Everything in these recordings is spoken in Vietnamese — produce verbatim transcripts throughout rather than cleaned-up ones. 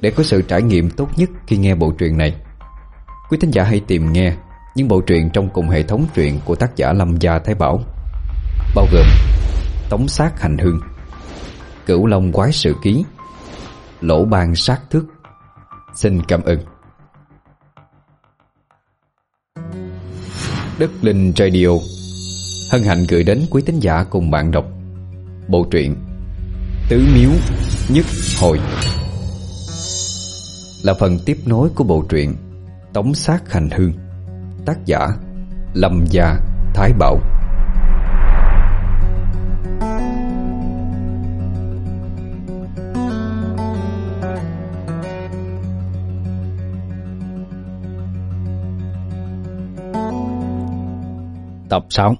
Để có sự trải nghiệm tốt nhất khi nghe bộ truyện này, quý thính giả hãy tìm nghe những bộ truyện trong cùng hệ thống truyện của tác giả Lâm Gia Thái Bảo, bao gồm Tống Sát Hành Hương, Cửu Long Quái Sự Ký, Lỗ Ban Sát Thước. Xin cảm ơn. Đất Linh Radio hân hạnh gửi đến quý thính giả cùng bạn đọc bộ truyện Tứ Miếu Nhất Hồi, là phần tiếp nối của bộ truyện Tống Sát Hành Hương, tác giả Lâm Gia Thái Bảo. Tập sáu.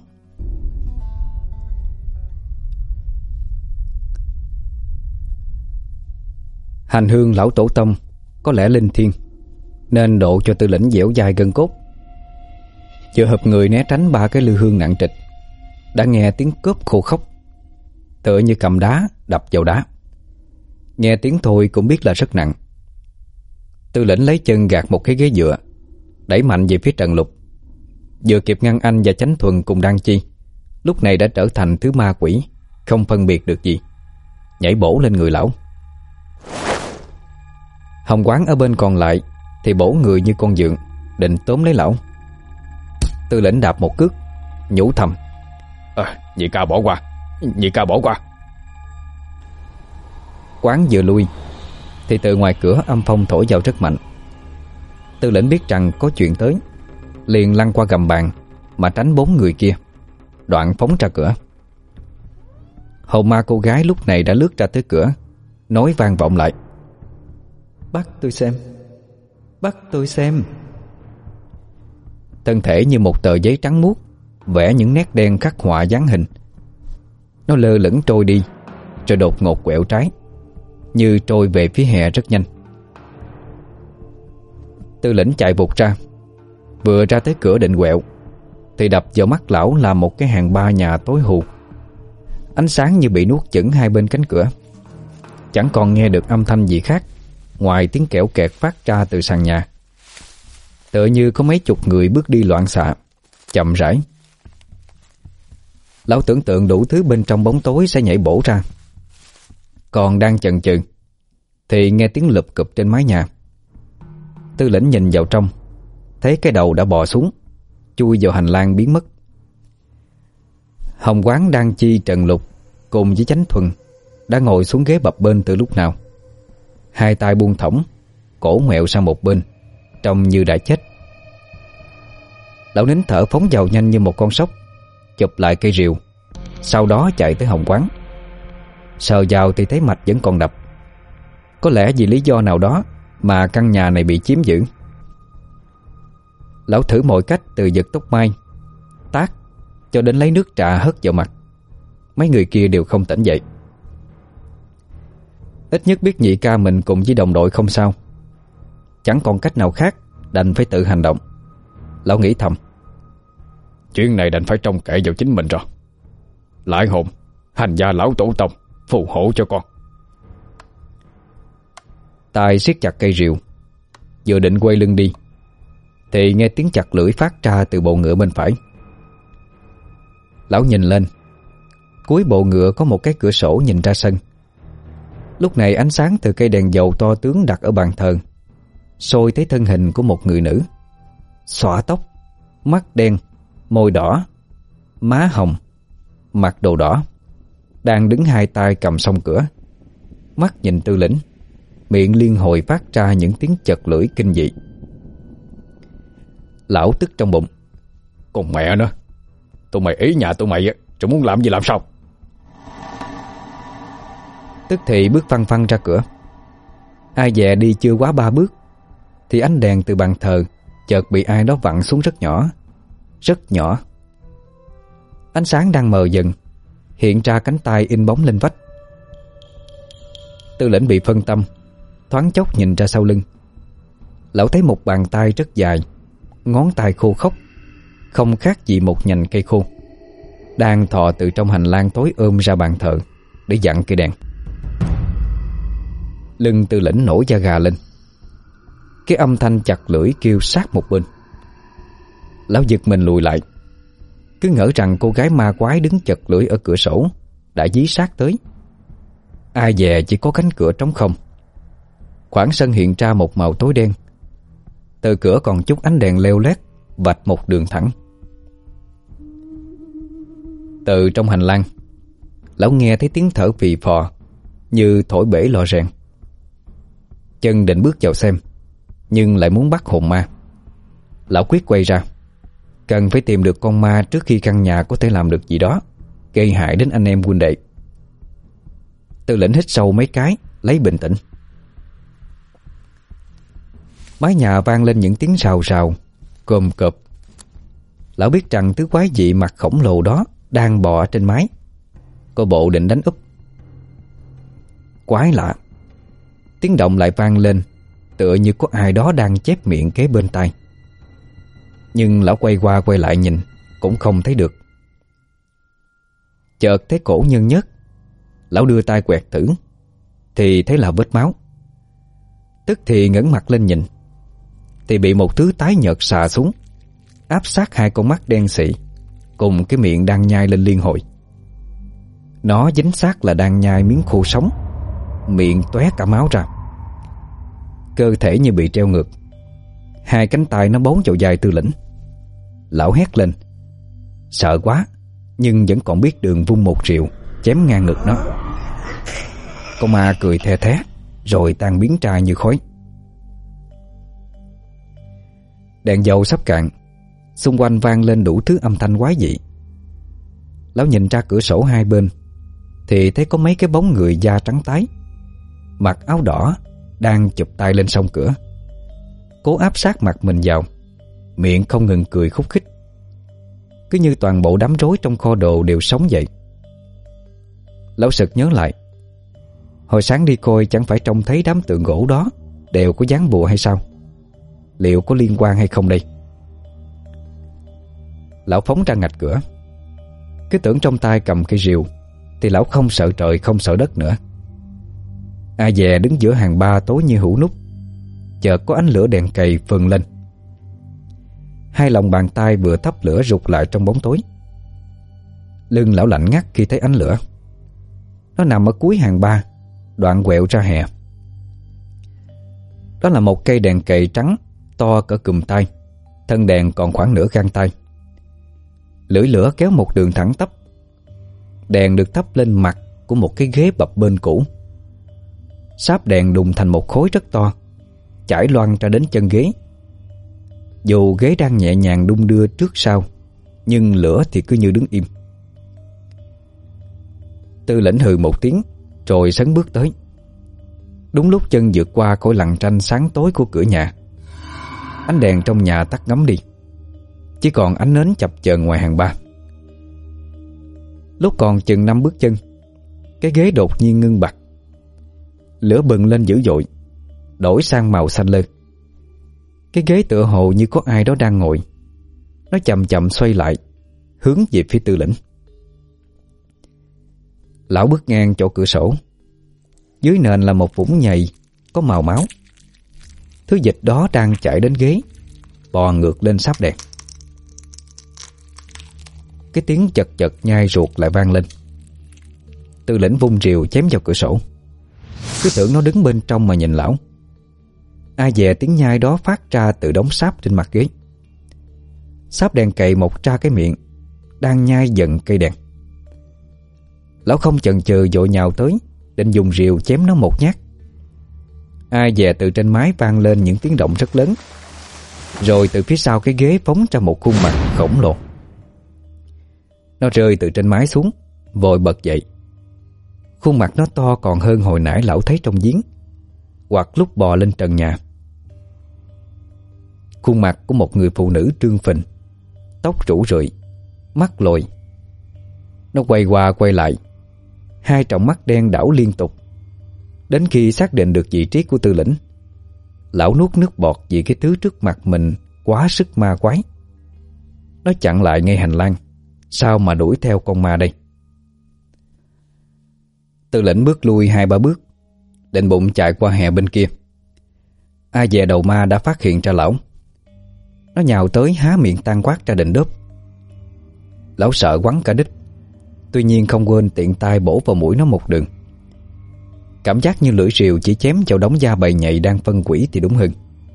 Hành hương lão tổ tông có lẽ linh thiêng, nên độ cho Tư Lĩnh dẻo dai gân cốt. Vừa hợp người né tránh ba cái lư hương nặng trịch, đã nghe tiếng cốp khô khốc, tựa như cầm đá đập vào đá. Nghe tiếng thôi cũng biết là rất nặng. Tư Lĩnh lấy chân gạt một cái ghế dựa, đẩy mạnh về phía Trần Lục. Vừa kịp ngăn anh và Chánh Thuần cùng Đan Chi, lúc này đã trở thành thứ ma quỷ không phân biệt được gì, nhảy bổ lên người lão. Hồng Quán ở bên còn lại thì bổ người như con dượng, định tóm lấy lão. Tư Lĩnh đạp một cước, nhủ thầm: à, nhị ca bỏ qua, nhị ca bỏ qua. Quán vừa lui thì từ ngoài cửa âm phong thổi vào rất mạnh. Tư Lĩnh biết rằng có chuyện tới, liền lăn qua gầm bàn mà tránh bốn người kia, đoạn phóng ra cửa. Hồn ma cô gái lúc này đã lướt ra tới cửa, nói vang vọng lại: bắt tôi xem, bắt tôi xem. Thân thể như một tờ giấy trắng muốt, vẽ những nét đen khắc họa dáng hình. Nó lơ lửng trôi đi, rồi đột ngột quẹo trái, như trôi về phía hè rất nhanh. Tư Lĩnh chạy vụt ra. Vừa ra tới cửa định quẹo thì đập vào mắt lão là một cái hàng ba nhà tối hù. Ánh sáng như bị nuốt chửng hai bên cánh cửa, chẳng còn nghe được âm thanh gì khác ngoài tiếng kẽo kẹt phát ra từ sàn nhà. Tựa như có mấy chục người bước đi loạn xạ, chậm rãi. Lão tưởng tượng đủ thứ bên trong bóng tối sẽ nhảy bổ ra. Còn đang chần chừ thì nghe tiếng lụp cụp trên mái nhà. Tư Lĩnh nhìn vào trong, thấy cái đầu đã bò xuống, chui vào hành lang biến mất. Hồng Quán, Đan Chi, Trần Lục cùng với Chánh Thuần đã ngồi xuống ghế bập bênh từ lúc nào. Hai tay buông thõng, cổ ngoẹo sang một bên, trông như đã chết. Lão nín thở phóng vào nhanh như một con sóc, chụp lại cây rìu, sau đó chạy tới Hồng Quán. Sờ vào thì thấy mạch vẫn còn đập. Có lẽ vì lý do nào đó mà căn nhà này bị chiếm giữ. Lão thử mọi cách từ giật tóc mai, tát, cho đến lấy nước trà hất vào mặt. Mấy người kia đều không tỉnh dậy. Ít nhất biết nhị ca mình cùng với đồng đội không sao. Chẳng còn cách nào khác, đành phải tự hành động. Lão nghĩ thầm: chuyện này đành phải trông cậy vào chính mình rồi. Lại hồn, hành gia lão tổ tông phù hộ cho con. Tay siết chặt cây rìu, vừa định quay lưng đi thì nghe tiếng chặt lưỡi phát ra từ bộ ngựa bên phải. Lão nhìn lên, cuối bộ ngựa có một cái cửa sổ nhìn ra sân. Lúc này ánh sáng từ cây đèn dầu to tướng đặt ở bàn thờ soi thấy thân hình của một người nữ, xõa tóc, mắt đen, môi đỏ, má hồng, mặc đồ đỏ, đang đứng hai tay cầm song cửa, mắt nhìn Tư Lĩnh, miệng liên hồi phát ra những tiếng chật lưỡi kinh dị. Lão tức trong bụng: còn mẹ nữa, tụi mày ý nhà tụi mày rồi muốn làm gì làm sao? Tức thì bước phăng phăng ra cửa. Ai dè đi chưa quá ba bước thì ánh đèn từ bàn thờ chợt bị ai đó vặn xuống rất nhỏ, rất nhỏ. Ánh sáng đang mờ dần, hiện ra cánh tay in bóng lên vách. Tư Lĩnh bị phân tâm, thoáng chốc nhìn ra sau lưng. Lão thấy một bàn tay rất dài, ngón tay khô khốc, không khác gì một nhành cây khô, đang thò từ trong hành lang tối ôm ra bàn thờ để dặn cây đèn. Lưng Tư Lĩnh nổi da gà lên. Cái âm thanh chặt lưỡi kêu sát một bên. Lão giật mình lùi lại, cứ ngỡ rằng cô gái ma quái đứng chật lưỡi ở cửa sổ đã dí sát tới. Ai dè chỉ có cánh cửa trống không. Khoảng sân hiện ra một màu tối đen. Từ cửa còn chút ánh đèn leo lét vạch một đường thẳng. Từ trong hành lang, lão nghe thấy tiếng thở phì phò như thổi bể lò rèn. Chân định bước vào xem, nhưng lại muốn bắt hồn ma. Lão quyết quay ra, cần phải tìm được con ma trước khi căn nhà có thể làm được gì đó gây hại đến anh em huynh đệ. Tư Lĩnh hít sâu mấy cái, lấy bình tĩnh. Mái nhà vang lên những tiếng rào rào, cồm cộp. Lão biết rằng thứ quái dị mặt khổng lồ đó đang bò ở trên mái, có bộ định đánh úp. Quái lạ, tiếng động lại vang lên, tựa như có ai đó đang chép miệng kế bên tai. Nhưng lão quay qua quay lại nhìn cũng không thấy được. Chợt thấy cổ nhân nhớt. Lão đưa tay quẹt thử thì thấy là vết máu. Tức thì ngẩng mặt lên nhìn, thì bị một thứ tái nhợt xà xuống, áp sát hai con mắt đen xị cùng cái miệng đang nhai lên liên hồi. Nó dính xác là đang nhai miếng khô sống, miệng tóe cả máu ra. Cơ thể như bị treo ngược. Hai cánh tay nó bấu vào vai Tư Lĩnh. Lão hét lên, sợ quá, nhưng vẫn còn biết đường vung một rìu chém ngang ngực nó. Con ma cười the thé rồi tan biến ra như khói. Đèn dầu sắp cạn, xung quanh vang lên đủ thứ âm thanh quái dị. Lão nhìn ra cửa sổ hai bên thì thấy có mấy cái bóng người da trắng tái, mặc áo đỏ, đang chụp tay lên song cửa, cố áp sát mặt mình vào, miệng không ngừng cười khúc khích. Cứ như toàn bộ đám rối trong kho đồ đều sống dậy. Lão sực nhớ lại, hồi sáng đi coi chẳng phải trông thấy đám tượng gỗ đó đều có dán bùa hay sao? Liệu có liên quan hay không đây? Lão phóng ra ngạch cửa. Cứ tưởng trong tay cầm cây rìu thì lão không sợ trời không sợ đất nữa. A dè đứng giữa hàng ba tối như hũ nút. Chợt có ánh lửa đèn cầy phừng lên. Hai lòng bàn tay vừa thắp lửa rụt lại trong bóng tối. Lưng lão lạnh ngắt khi thấy ánh lửa. Nó nằm ở cuối hàng ba, đoạn quẹo ra hè. Đó là một cây đèn cầy trắng to cỡ cùm tay, thân đèn còn khoảng nửa gang tay. Lưỡi lửa kéo một đường thẳng tắp. Đèn được thắp lên mặt của một cái ghế bập bênh cũ. Sáp đèn đùng thành một khối rất to, chảy loang ra đến chân ghế. Dù ghế đang nhẹ nhàng đung đưa trước sau, nhưng lửa thì cứ như đứng im. Tư Lĩnh hừ một tiếng rồi sấn bước tới. Đúng lúc chân vượt qua khỏi lằn tranh sáng tối của cửa nhà, ánh đèn trong nhà tắt ngấm đi, chỉ còn ánh nến chập chờn ngoài hàng ba. Lúc còn chừng năm bước chân, cái ghế đột nhiên ngưng bặt. Lửa bừng lên dữ dội, đổi sang màu xanh lơ. Cái ghế tựa hồ như có ai đó đang ngồi. Nó chậm chậm xoay lại, hướng về phía Tư Lĩnh. Lão bước ngang chỗ cửa sổ. Dưới nền là một vũng nhầy có màu máu. Thứ dịch đó đang chạy đến ghế, bò ngược lên sáp đèn. Cái tiếng chật chật nhai ruột lại vang lên. Tư Lĩnh vung rìu chém vào cửa sổ. Cứ tưởng nó đứng bên trong mà nhìn lão. Ai dè tiếng nhai đó phát ra từ đống sáp trên mặt ghế. Sáp đèn cầy mọc ra cái miệng, đang nhai dần cây đèn. Lão không chần chừ vội nhào tới, định dùng rìu chém nó một nhát. Ai dè từ trên mái vang lên những tiếng động rất lớn. Rồi từ phía sau cái ghế phóng ra một khuôn mặt khổng lồ. Nó rơi từ trên mái xuống, vội bật dậy. Khuôn mặt nó to còn hơn hồi nãy lão thấy trong giếng, hoặc lúc bò lên trần nhà. Khuôn mặt của một người phụ nữ trương phình, tóc rủ rượi, mắt lồi. Nó quay qua quay lại, hai tròng mắt đen đảo liên tục. Đến khi xác định được vị trí của Tư Lĩnh, lão nuốt nước bọt vì cái thứ trước mặt mình quá sức ma quái. Nó chặn lại ngay hành lang. Sao mà đuổi theo con ma đây? Tư Lĩnh bước lui hai ba bước, định bụng chạy qua hè bên kia. Ai dè đầu ma đã phát hiện ra lão. Nó nhào tới há miệng tan quát ra định đớp. Lão sợ quắn cả đít, tuy nhiên không quên tiện tay bổ vào mũi nó một đường. Cảm giác như lưỡi rìu chỉ chém vào đống da bầy nhầy đang phân quỷ thì đúng hơn.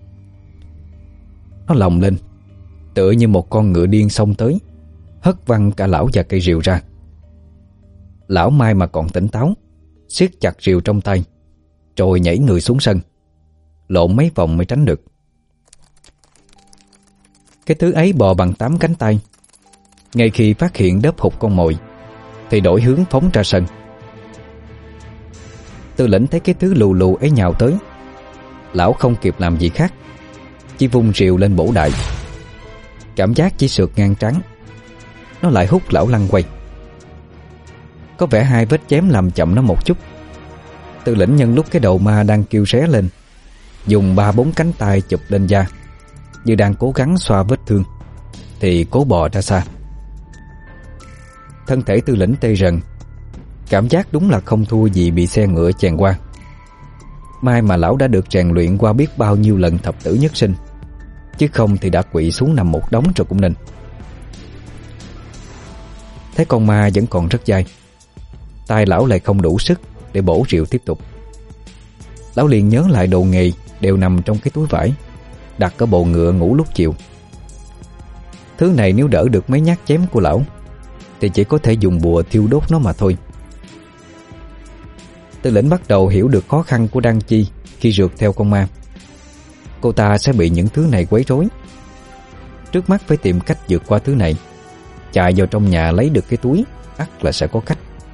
Nó lồng lên, tựa như một con ngựa điên xông tới, hất văng cả lão và cây rìu ra. Lão may mà còn tỉnh táo, siết chặt rìu trong tay, rồi nhảy người xuống sân, lộn mấy vòng mới tránh được. Cái thứ ấy bò bằng tám cánh tay. Ngay khi phát hiện đớp hụt con mồi thì đổi hướng phóng ra sân. Tư lĩnh thấy cái thứ lù lù ấy nhào tới, lão không kịp làm gì khác, chỉ vung rìu lên bổ đại. Cảm giác chỉ sượt ngang trán, nó lại hút lão lăn quay. Có vẻ hai vết chém làm chậm nó một chút. Tư lĩnh nhân lúc cái đầu ma đang kêu ré lên, dùng ba bốn cánh tay chụp lên da, như đang cố gắng xoa vết thương, thì cố bò ra xa. Thân thể Tư lĩnh tê rần, cảm giác đúng là không thua gì bị xe ngựa chèn qua. May mà lão đã được rèn luyện qua biết bao nhiêu lần thập tử nhất sinh, chứ không thì đã quỵ xuống nằm một đống rồi cũng nên. Thấy con ma vẫn còn rất dai, tay lão lại không đủ sức để bổ rìu tiếp tục. Lão liền nhớ lại đồ nghề đều nằm trong cái túi vải đặt ở bộ ngựa ngủ lúc chiều. Thứ này nếu đỡ được mấy nhát chém của lão thì chỉ có thể dùng bùa thiêu đốt nó mà thôi. Tư lĩnh bắt đầu hiểu được khó khăn của Đan Chi khi rượt theo con ma. Cô ta sẽ bị những thứ này quấy rối. Trước mắt phải tìm cách vượt qua thứ này, chạy vào trong nhà lấy được cái túi, ắt là sẽ có cách.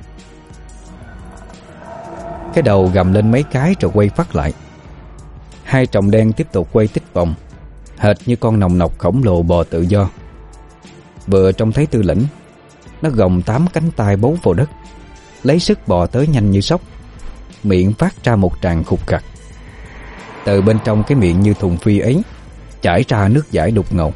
Cái đầu gầm lên mấy cái rồi quay phát lại. Hai tròng đen tiếp tục quay tích vòng, hệt như con nòng nọc khổng lồ bò tự do. Vừa trông thấy Tư lĩnh, nó gồng tám cánh tay bấu vào đất, lấy sức bò tới nhanh như sóc, miệng phát ra một tràng khục khặc. Từ bên trong cái miệng như thùng phi ấy chảy ra nước dãi đục ngầu.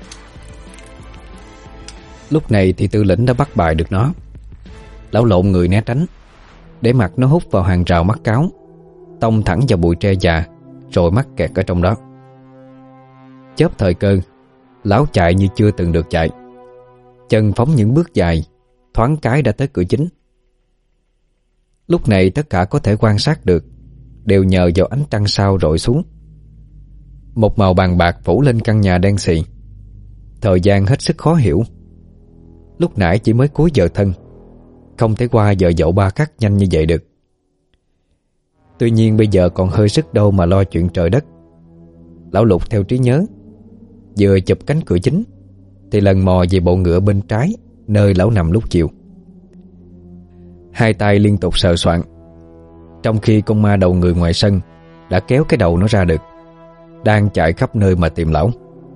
Lúc này thì Tư lĩnh đã bắt bài được nó. Lão lộn người né tránh, để mặt nó hút vào hàng rào mắc cáo, tông thẳng vào bụi tre già, rồi mắc kẹt ở trong đó. Chớp thời cơ, lão chạy như chưa từng được chạy, chân phóng những bước dài, thoáng cái đã tới cửa chính. Lúc này tất cả có thể quan sát được đều nhờ vào ánh trăng sao rọi xuống. Một màu vàng bạc phủ lên căn nhà đen xì. Thời gian hết sức khó hiểu. Lúc nãy chỉ mới cuối giờ thân, không thể qua giờ dậu ba khắc nhanh như vậy được. Tuy nhiên bây giờ còn hơi sức đâu mà lo chuyện trời đất. Lão lục theo trí nhớ, vừa chụp cánh cửa chính thì lần mò về bộ ngựa bên trái, nơi lão nằm lúc chiều. Hai tay liên tục sờ soạn, trong khi con ma đầu người ngoài sân đã kéo cái đầu nó ra được, đang chạy khắp nơi mà tìm lão.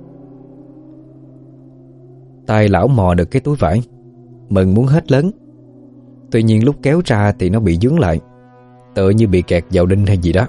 Tay lão mò được cái túi vải, mừng muốn hết lớn. Tuy nhiên lúc kéo ra thì nó bị vướng lại, tựa như bị kẹt vào đinh hay gì đó.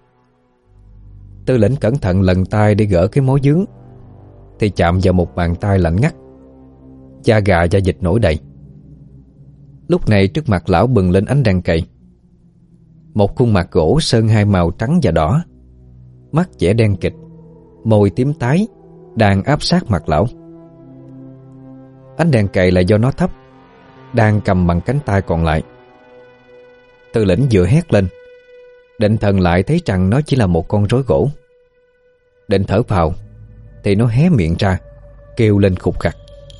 Tư lĩnh cẩn thận lần tay để gỡ cái mối vướng, thì chạm vào một bàn tay lạnh ngắt, da gà da vịt nổi đầy. Lúc này trước mặt lão bừng lên ánh đèn cậy. Một khuôn mặt gỗ sơn hai màu trắng và đỏ, mắt vẻ đen kịch, môi tím tái, đang áp sát mặt lão. Ánh đèn cậy là do nó thấp, đang cầm bằng cánh tay còn lại. Tư lĩnh vừa hét lên, định thần lại thấy rằng nó chỉ là một con rối gỗ. Định thở vào thì nó hé miệng ra, kêu lên khục khặc.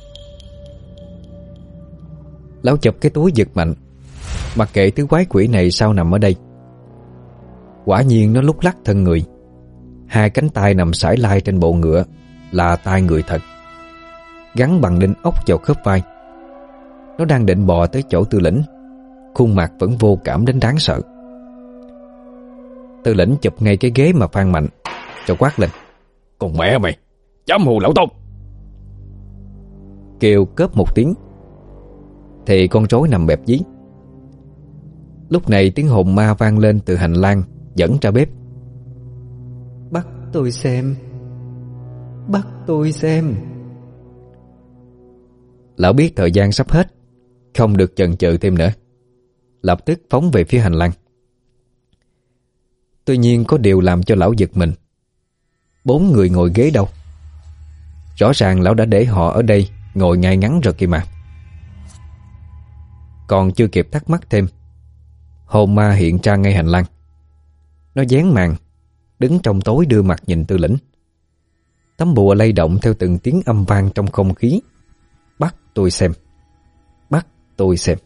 Lão chụp cái túi giật mạnh, mặc kệ thứ quái quỷ này sao nằm ở đây. Quả nhiên nó lúc lắc thân người, hai cánh tay nằm sải lai trên bộ ngựa là tay người thật, gắn bằng đinh ốc vào khớp vai. Nó đang định bò tới chỗ Tư lĩnh, khuôn mặt vẫn vô cảm đến đáng sợ. Tư lĩnh chụp ngay cái ghế mà phang mạnh, cho quát lên: "Con mẹ mày, dám hù lão Tôn!" Kêu cớp một tiếng thì con rối nằm bẹp dí. Lúc này tiếng hồn ma vang lên từ hành lang dẫn ra bếp: "Bắt tôi xem, bắt tôi xem." Lão biết thời gian sắp hết, không được chần chừ thêm nữa, lập tức phóng về phía hành lang. Tuy nhiên có điều làm cho lão giật mình. Bốn người ngồi ghế đâu? Rõ ràng lão đã để họ ở đây ngồi ngay ngắn rồi kìa mà. Còn chưa kịp thắc mắc thêm, hồn ma hiện ra ngay hành lang. Nó dán màn, đứng trong tối đưa mặt nhìn Tư Lĩnh. Tấm bùa lay động theo từng tiếng âm vang trong không khí. Bắt tôi xem, bắt tôi xem.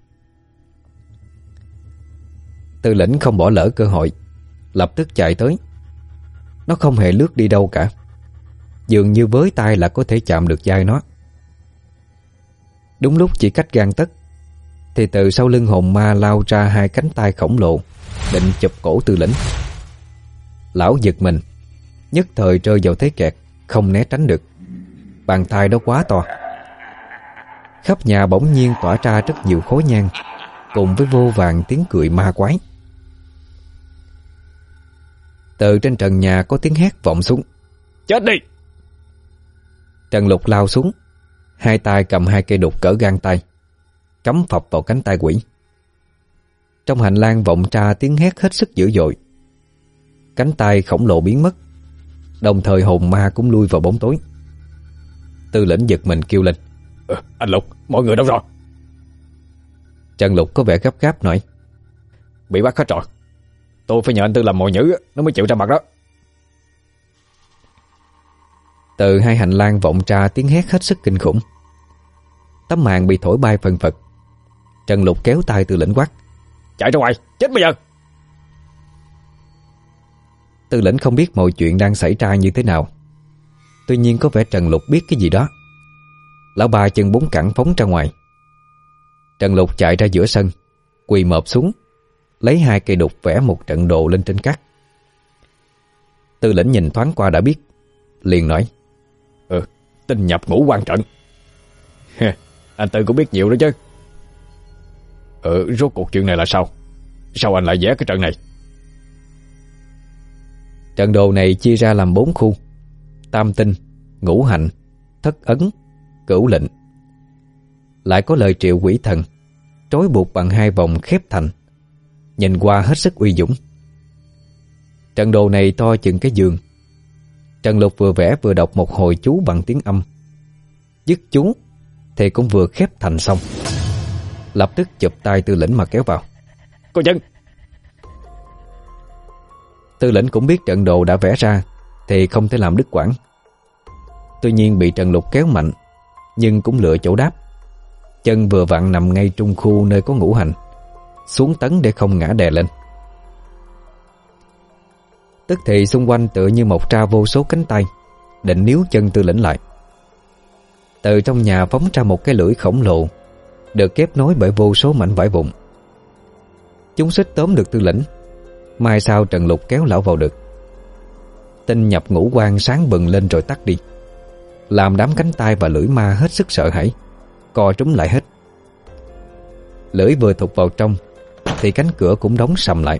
Tư Lĩnh không bỏ lỡ cơ hội, lập tức chạy tới. Nó không hề lướt đi đâu cả, dường như với tay là có thể chạm được vai nó. Đúng lúc chỉ cách gang tấc thì từ sau lưng hồn ma lao ra hai cánh tay khổng lồ, định chụp cổ Tư Lĩnh. Lão giật mình, nhất thời rơi vào thế kẹt, không né tránh được. Bàn tay đó quá to. Khắp nhà bỗng nhiên tỏa ra rất nhiều khói nhang, cùng với vô vàn tiếng cười ma quái. Từ trên trần nhà có tiếng hét vọng xuống: "Chết đi!" Trần Lục lao xuống, hai tay cầm hai cây đục cỡ gang tay, cắm phập vào cánh tay quỷ. Trong hành lang vọng ra tiếng hét hết sức dữ dội. Cánh tay khổng lồ biến mất, đồng thời hồn ma cũng lui vào bóng tối. Tư Lĩnh giật mình kêu lên: ờ, "Anh Lục, mọi người đâu rồi?" Trần Lục có vẻ gấp gáp nói: "Bị bắt hết rồi. Tôi phải nhờ anh Tư làm mồi nhữ, nó mới chịu ra mặt đó." Từ hai hành lang vọng ra tiếng hét hết sức kinh khủng. Tấm màn bị thổi bay phần phật. Trần Lục kéo tay Tư Lĩnh quát: "Chạy ra ngoài, chết bây giờ!" Tư Lĩnh không biết mọi chuyện đang xảy ra như thế nào. Tuy nhiên có vẻ Trần Lục biết cái gì đó. Lão ba chân bốn cẳng phóng ra ngoài. Trần Lục chạy ra giữa sân, quỳ mọp xuống, lấy hai cây đục vẽ một trận đồ lên trên cát. Tư Lĩnh nhìn thoáng qua đã biết, liền nói: "Ừ, tinh nhập ngũ quan trận." "Anh Tư cũng biết nhiều đó chứ." "Ừ, rốt cuộc chuyện này là sao? Sao anh lại vẽ cái trận này?" Trận đồ này chia ra làm bốn khu: tam tinh, ngũ hành, thất ấn, cửu lệnh. Lại có lời triệu quỷ thần, trói buộc bằng hai vòng khép thành, nhìn qua hết sức uy dũng. Trận đồ này to chừng cái giường. Trần Lục vừa vẽ vừa đọc một hồi chú bằng tiếng âm. Dứt chú thì cũng vừa khép thành xong. Lập tức chụp tay Tư Lĩnh mà kéo vào: "Cô chân!" Tư Lĩnh cũng biết trận đồ đã vẽ ra thì không thể làm đứt quãng. Tuy nhiên bị Trần Lục kéo mạnh, nhưng cũng lựa chỗ đáp. Chân vừa vặn nằm ngay trung khu nơi có ngũ hành, xuống tấn để không ngã đè lên. Tức thì xung quanh tựa như mọc ra vô số cánh tay, định níu chân Tư Lĩnh lại. Từ trong nhà phóng ra một cái lưỡi khổng lồ, được kép nối bởi vô số mảnh vải vụn. Chúng xích tóm được Tư Lĩnh. Mai sao Trần Lục kéo lão vào được. Tinh nhập ngũ quan sáng bừng lên rồi tắt đi, làm đám cánh tay và lưỡi ma hết sức sợ hãi, co trúm lại hết. Lưỡi vừa thụt vào trong thì cánh cửa cũng đóng sầm lại.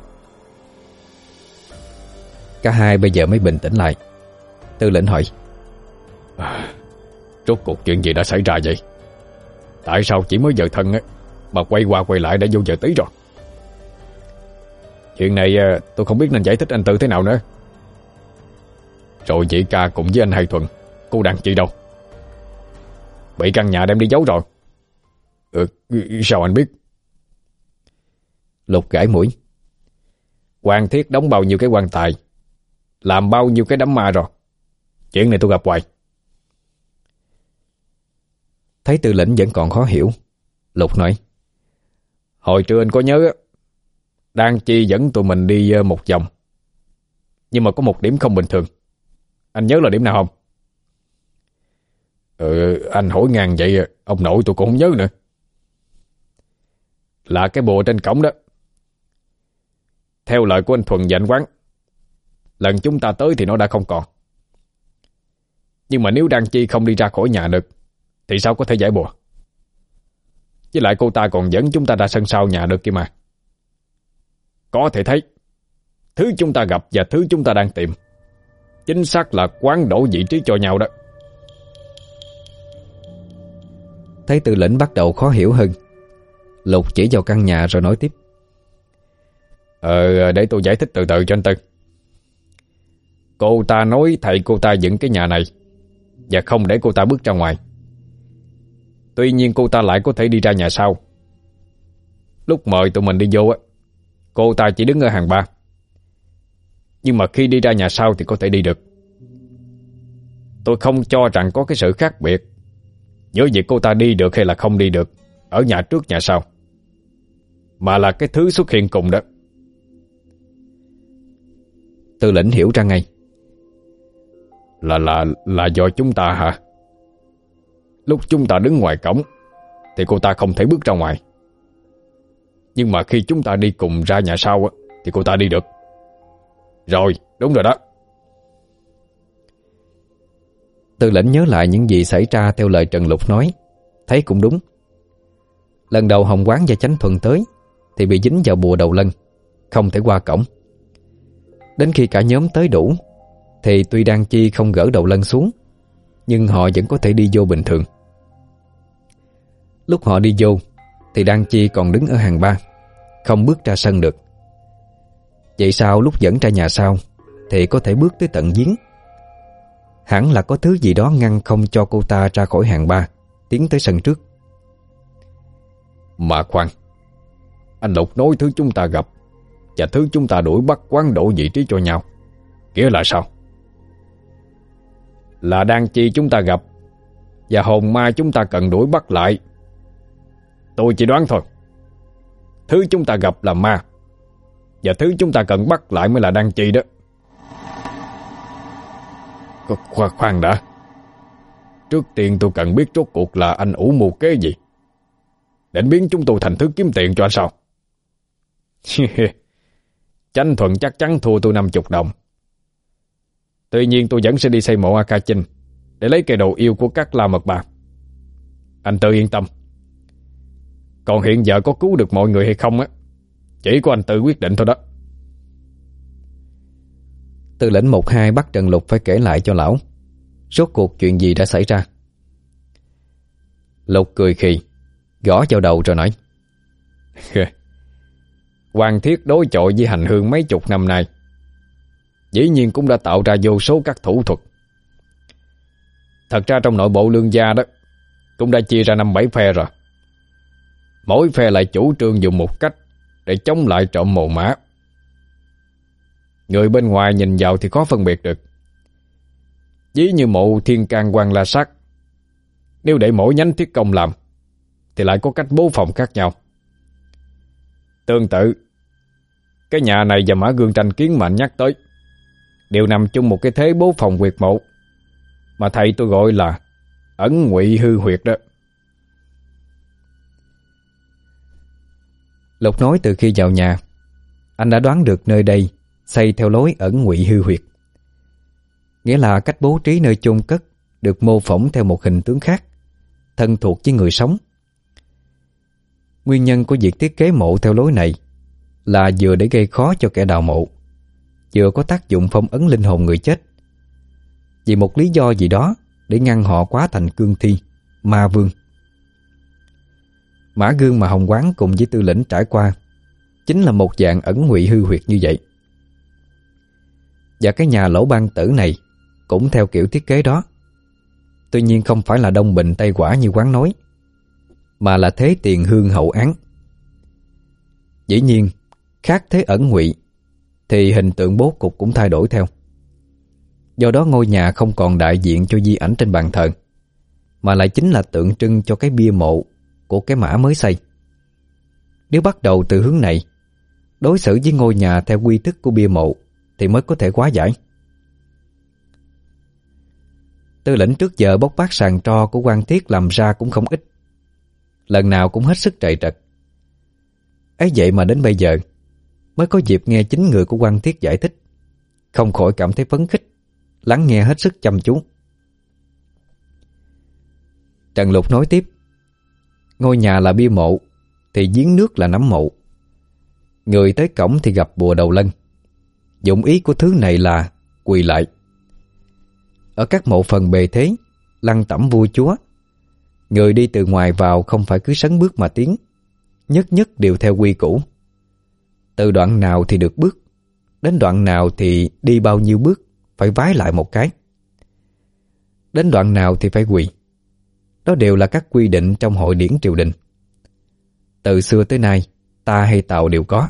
Cả hai bây giờ mới bình tĩnh lại. Tư Lĩnh hỏi: à, "Rốt cuộc chuyện gì đã xảy ra vậy? Tại sao chỉ mới giờ thân ấy, mà quay qua quay lại đã vô giờ tí rồi?" "Chuyện này tôi không biết nên giải thích anh Tư thế nào nữa." "Rồi chị ca cùng với anh Hai Thuận, cô Đàn chị đâu?" "Bị căn nhà đem đi giấu rồi." "Ừ, sao anh biết?" Lục gãi mũi: "Quan Thiết đóng bao nhiêu cái quan tài, làm bao nhiêu cái đám ma rồi. Chuyện này tôi gặp hoài." Thấy Tư Lĩnh vẫn còn khó hiểu, Lục nói: "Hồi trưa anh có nhớ Đan Chi dẫn tụi mình đi một vòng, nhưng mà có một điểm không bình thường. Anh nhớ là điểm nào không?" "Ừ, anh hỏi ngang vậy ông nội tôi cũng không nhớ nữa." "Là cái bùa trên cổng đó. Theo lời của anh Thuần và anh Quán, lần chúng ta tới thì nó đã không còn. Nhưng mà nếu Đan Chi không đi ra khỏi nhà được thì sao có thể giải bùa? Với lại cô ta còn dẫn chúng ta ra sân sau nhà được kia mà. Có thể thấy thứ chúng ta gặp và thứ chúng ta đang tìm chính xác là quán đổ vị trí cho nhau đó." Thấy Tư Lĩnh bắt đầu khó hiểu hơn, Lục chỉ vào căn nhà rồi nói tiếp: Ờ, để tôi giải thích từ từ cho anh Tư. Cô ta nói thầy cô ta dựng cái nhà này và không để cô ta bước ra ngoài. Tuy nhiên cô ta lại có thể đi ra nhà sau. Lúc mời tụi mình đi vô á, cô ta chỉ đứng ở hàng ba. Nhưng mà khi đi ra nhà sau thì có thể đi được. Tôi không cho rằng có cái sự khác biệt giữa việc cô ta đi được hay là không đi được ở nhà trước nhà sau, mà là cái thứ xuất hiện cùng đó. Tư lĩnh hiểu ra ngay. Là là là do chúng ta hả? Lúc chúng ta đứng ngoài cổng thì cô ta không thể bước ra ngoài. Nhưng mà khi chúng ta đi cùng ra nhà sau thì cô ta đi được. Rồi, đúng rồi đó. Tư lĩnh nhớ lại những gì xảy ra theo lời Trần Lục nói, thấy cũng đúng. Lần đầu Hồng Quán và Chánh Thuần tới thì bị dính vào bùa đầu lân, không thể qua cổng. Đến khi cả nhóm tới đủ thì tuy Đan Chi không gỡ đầu lân xuống, nhưng họ vẫn có thể đi vô bình thường. Lúc họ đi vô thì Đan Chi còn đứng ở hàng ba, không bước ra sân được. Vậy sao lúc dẫn ra nhà sau thì có thể bước tới tận giếng? Hẳn là có thứ gì đó ngăn không cho cô ta ra khỏi hàng ba, tiến tới sân trước. Mà khoan, anh Lục nói thứ chúng ta gặp và thứ chúng ta đuổi bắt quán độ vị trí cho nhau, nghĩa là sao? Là Đan Chi chúng ta gặp và hồn ma chúng ta cần đuổi bắt lại. Tôi chỉ đoán thôi. Thứ chúng ta gặp là ma, và thứ chúng ta cần bắt lại mới là Đan Chi đó. Khoan, khoan đã. Trước tiên tôi cần biết rốt cuộc là anh ủ mưu kế gì, định biến chúng tôi thành thứ kiếm tiền cho anh sao? Chánh Thuần chắc chắn thua tôi năm mươi đồng. Tuy nhiên tôi vẫn sẽ đi xây mộ A Ca Chinh để lấy cây đồ yêu của các La Mật Bà. Anh Tư yên tâm. Còn hiện giờ có cứu được mọi người hay không á, chỉ có anh Tư quyết định thôi đó. Tư lĩnh một hai bắt Trần Lục phải kể lại cho lão rốt cuộc chuyện gì đã xảy ra. Lục cười khì, gõ vào đầu rồi nói: Hoàng Thiết đối chọi với Hành Hương mấy chục năm nay, dĩ nhiên cũng đã tạo ra vô số các thủ thuật. Thật ra trong nội bộ Lương gia đó cũng đã chia ra năm bảy phe rồi. Mỗi phe lại chủ trương dùng một cách để chống lại trộm mồ mã. Người bên ngoài nhìn vào thì khó phân biệt được. Ví như mộ Thiên Can Quan La Sát, nếu để mỗi nhánh thiết công làm thì lại có cách bố phòng khác nhau. Tương tự, cái nhà này và Mã Gương tranh kiến mà anh nhắc tới đều nằm chung một cái thế bố phòng huyệt mộ mà thầy tôi gọi là ẩn ngụy hư huyệt đó. Lục nói từ khi vào nhà, anh đã đoán được nơi đây xây theo lối ẩn ngụy hư huyệt, nghĩa là cách bố trí nơi chôn cất được mô phỏng theo một hình tướng khác, thân thuộc với người sống. Nguyên nhân của việc thiết kế mộ theo lối này là vừa để gây khó cho kẻ đào mộ, vừa có tác dụng phong ấn linh hồn người chết. Vì một lý do gì đó để ngăn họ quá thành cương thi, ma vương. Mã Gương mà Hồng Quán cùng với Tư lĩnh trải qua chính là một dạng ẩn ngụy hư huyệt như vậy. Và cái nhà Lỗ Ban Tử này cũng theo kiểu thiết kế đó. Tuy nhiên không phải là Đông Bình Tây Quả như Quán nói, mà là thế tiền hương hậu án. Dĩ nhiên, khác thế ẩn ngụy thì hình tượng bố cục cũng thay đổi theo. Do đó ngôi nhà không còn đại diện cho di ảnh trên bàn thờ, mà lại chính là tượng trưng cho cái bia mộ của cái mã mới xây. Nếu bắt đầu từ hướng này, đối xử với ngôi nhà theo quy thức của bia mộ thì mới có thể hóa giải. Tư lĩnh trước giờ bốc bác sàn tro của Quan Thiết làm ra cũng không ít, lần nào cũng hết sức trầy trật. Ấy vậy mà đến bây giờ mới có dịp nghe chính người của Quan Thiết giải thích, không khỏi cảm thấy phấn khích, lắng nghe hết sức chăm chú. Trần Lục nói tiếp: ngôi nhà là bia mộ thì giếng nước là nắm mộ. Người tới cổng thì gặp bùa đầu lân. Dụng ý của thứ này là quỳ lại. Ở các mộ phần bề thế, lăng tẩm vua chúa, người đi từ ngoài vào không phải cứ sấn bước mà tiến, nhất nhất đều theo quy củ. Từ đoạn nào thì được bước, đến đoạn nào thì đi bao nhiêu bước phải vái lại một cái, đến đoạn nào thì phải quỳ. Đó đều là các quy định trong hội điển triều đình. Từ xưa tới nay, ta hay Tàu đều có.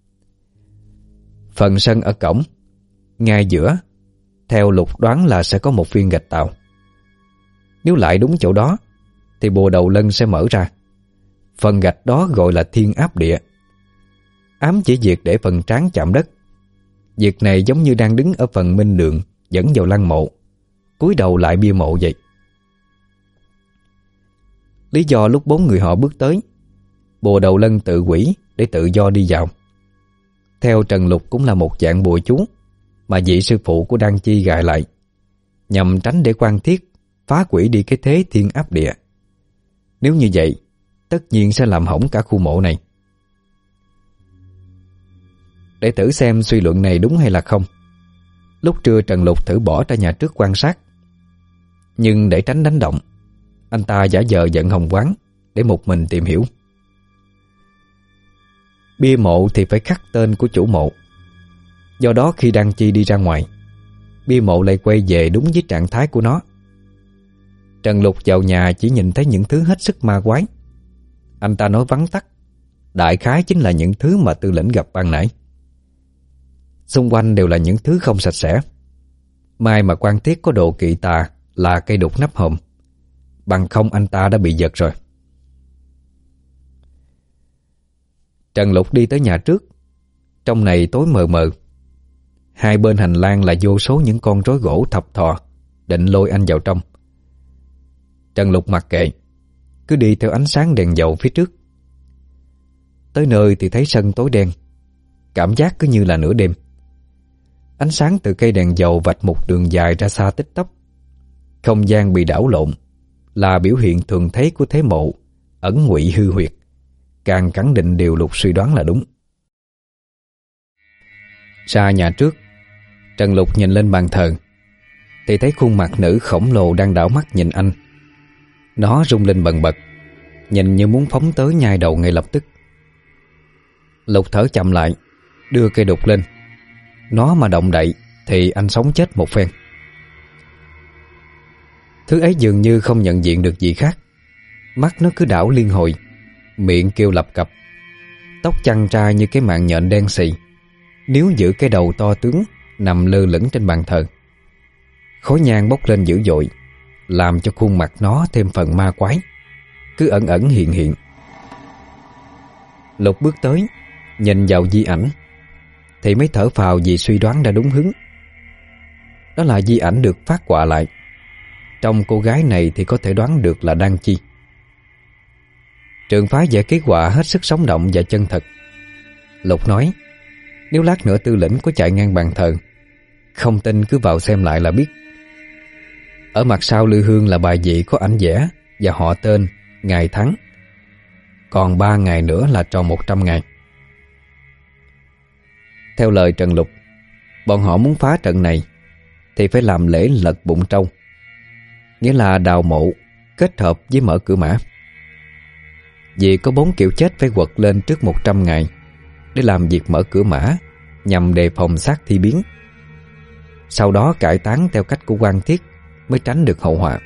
Phần sân ở cổng, ngay giữa, theo Lục đoán là sẽ có một viên gạch tạo. Nếu lại đúng chỗ đó thì bồ đầu lân sẽ mở ra. Phần gạch đó gọi là thiên áp địa, ám chỉ việc để phần trán chạm đất. Việc này giống như đang đứng ở phần minh đường dẫn vào lăng mộ, cúi đầu lại bia mộ vậy. Lý do lúc bốn người họ bước tới, bồ đầu lân tự quỷ để tự do đi vào. Theo Trần Lục cũng là một dạng bùa chú mà vị sư phụ của Đan Chi gài lại, nhằm tránh để Quan Thiết phá quỷ đi cái thế thiên áp địa. Nếu như vậy, tất nhiên sẽ làm hỏng cả khu mộ này. Để thử xem suy luận này đúng hay là không, lúc trưa Trần Lục thử bỏ ra nhà trước quan sát. Nhưng để tránh đánh động, anh ta giả vờ giận hồng quán để một mình tìm hiểu. Bia mộ thì phải khắc tên của chủ mộ. Do đó khi Đan Chi đi ra ngoài, bia mộ lại quay về đúng với trạng thái của nó. Trần Lục vào nhà chỉ nhìn thấy những thứ hết sức ma quái. Anh ta nói vắn tắt, đại khái chính là những thứ mà Tư Lĩnh gặp ban nãy. Xung quanh đều là những thứ không sạch sẽ. May mà Quan Thiết có đồ kỵ tà là cây đục nắp hòm, bằng không anh ta đã bị giật rồi. Trần Lục đi tới nhà trước. Trong này tối mờ mờ. Hai bên hành lang là vô số những con rối gỗ thập thò định lôi anh vào trong. Trần Lục mặc kệ, cứ đi theo ánh sáng đèn dầu phía trước. Tới nơi thì thấy sân tối đen, cảm giác cứ như là nửa đêm. Ánh sáng từ cây đèn dầu vạch một đường dài ra xa tích tắp. Không gian bị đảo lộn là biểu hiện thường thấy của thế mộ ẩn ngụy hư huyệt, càng khẳng định điều Lục suy đoán là đúng. Ra nhà trước, Trần Lục nhìn lên bàn thờ thì thấy khuôn mặt nữ khổng lồ đang đảo mắt nhìn anh. Nó rung lên bần bật, nhìn như muốn phóng tới nhai đầu ngay lập tức. Lục thở chậm lại, đưa cây đục lên. Nó mà động đậy thì anh sống chết một phen. Thứ ấy dường như không nhận diện được gì khác. Mắt nó cứ đảo liên hồi, miệng kêu lập cập. Tóc chăn tra như cái mạng nhện đen xì, níu giữ cái đầu to tướng nằm lơ lửng trên bàn thờ. Khói nhang bốc lên dữ dội, làm cho khuôn mặt nó thêm phần ma quái, cứ ẩn ẩn hiện hiện. Lục bước tới, nhìn vào di ảnh thì mới thở phào vì suy đoán đã đúng hướng. Đó là di ảnh được phát họa lại. Trong cô gái này thì có thể đoán được là Đan Chi. Trường phái vẽ ký họa hết sức sống động và chân thật. Lục nói, nếu lát nữa Tư Lĩnh có chạy ngang bàn thờ, không tin cứ vào xem lại là biết. Ở mặt sau lư hương là bài vị có ảnh vẽ và họ tên, ngày tháng. Còn ba ngày nữa là tròn một trăm ngày. Theo lời Trần Lục, bọn họ muốn phá trận này thì phải làm lễ lật bụng trâu, nghĩa là đào mộ kết hợp với mở cửa mã. Vì có bốn kiểu chết phải quật lên trước một trăm ngày để làm việc mở cửa mã, nhằm đề phòng xác thi biến. Sau đó cải táng theo cách của Quan Thiết mới tránh được hậu họa.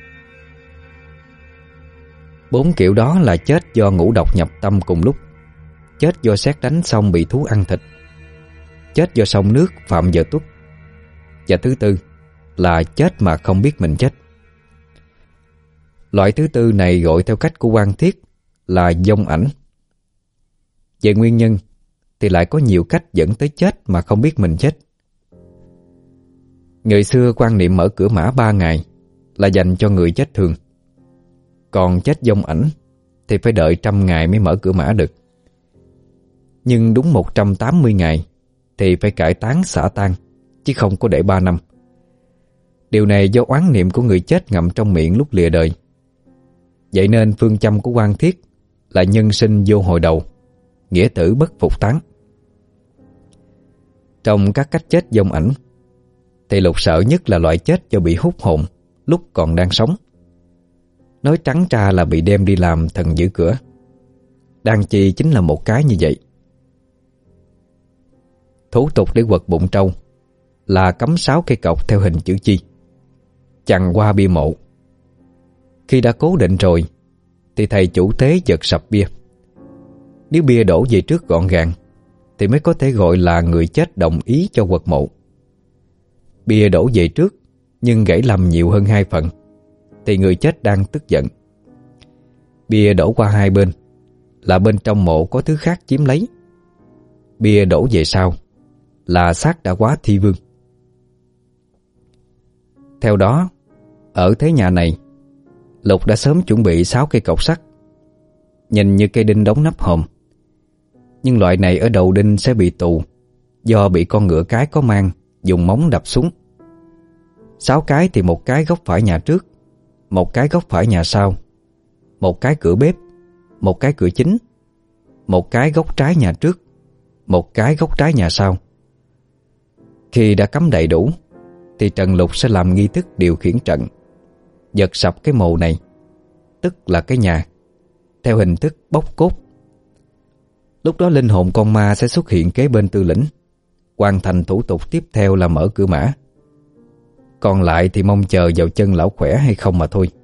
Bốn kiểu đó là chết do ngũ độc nhập tâm cùng lúc, chết do sét đánh xong bị thú ăn thịt, chết do xông nước phạm giờ tuất, và thứ tư là chết mà không biết mình chết. Loại thứ tư này gọi theo cách của Quan Thiết là vong ảnh. Về nguyên nhân thì lại có nhiều cách dẫn tới chết mà không biết mình chết. Người xưa quan niệm mở cửa mã ba ngày là dành cho người chết thường, còn chết vong ảnh thì phải đợi trăm ngày mới mở cửa mã được. Nhưng đúng một trăm tám mươi ngày thì phải cải táng xả tang, chứ không có để ba năm. Điều này do oán niệm của người chết ngậm trong miệng lúc lìa đời. Vậy nên phương châm của Quan Thiết là nhân sinh vô hồi đầu, nghĩa tử bất phục tán. Trong các cách chết vong ảnh thì Lục sợ nhất là loại chết do bị hút hồn lúc còn đang sống. Nói trắng ra là bị đem đi làm thần giữ cửa. Đan Chi chính là một cái như vậy. Thủ tục để quật bụng trâu là cắm sáu cây cọc theo hình chữ chi, chằng qua bia mộ. Khi đã cố định rồi thì thầy chủ tế giật sập bia. Nếu bia đổ về trước gọn gàng thì mới có thể gọi là người chết đồng ý cho quật mộ. Bia đổ về trước nhưng gãy lầm nhiều hơn hai phần thì người chết đang tức giận. Bia đổ qua hai bên là bên trong mộ có thứ khác chiếm lấy. Bia đổ về sau là xác đã quá thi vương. Theo đó, ở thế nhà này, Lục đã sớm chuẩn bị sáu cây cọc sắt, nhìn như cây đinh đóng nắp hòm. Nhưng loại này ở đầu đinh sẽ bị tù do bị con ngựa cái có mang dùng móng đập xuống. Sáu cái thì một cái góc phải nhà trước, một cái góc phải nhà sau, một cái cửa bếp, một cái cửa chính, một cái góc trái nhà trước, một cái góc trái nhà sau. Khi đã cắm đầy đủ thì Trần Lục sẽ làm nghi thức điều khiển trận, giật sập cái mồ này, tức là cái nhà, theo hình thức bóc cốt. Lúc đó linh hồn con ma sẽ xuất hiện kế bên Tư Lĩnh, hoàn thành thủ tục tiếp theo là mở cửa mã. Còn lại thì mong chờ vào chân lão khỏe hay không mà thôi.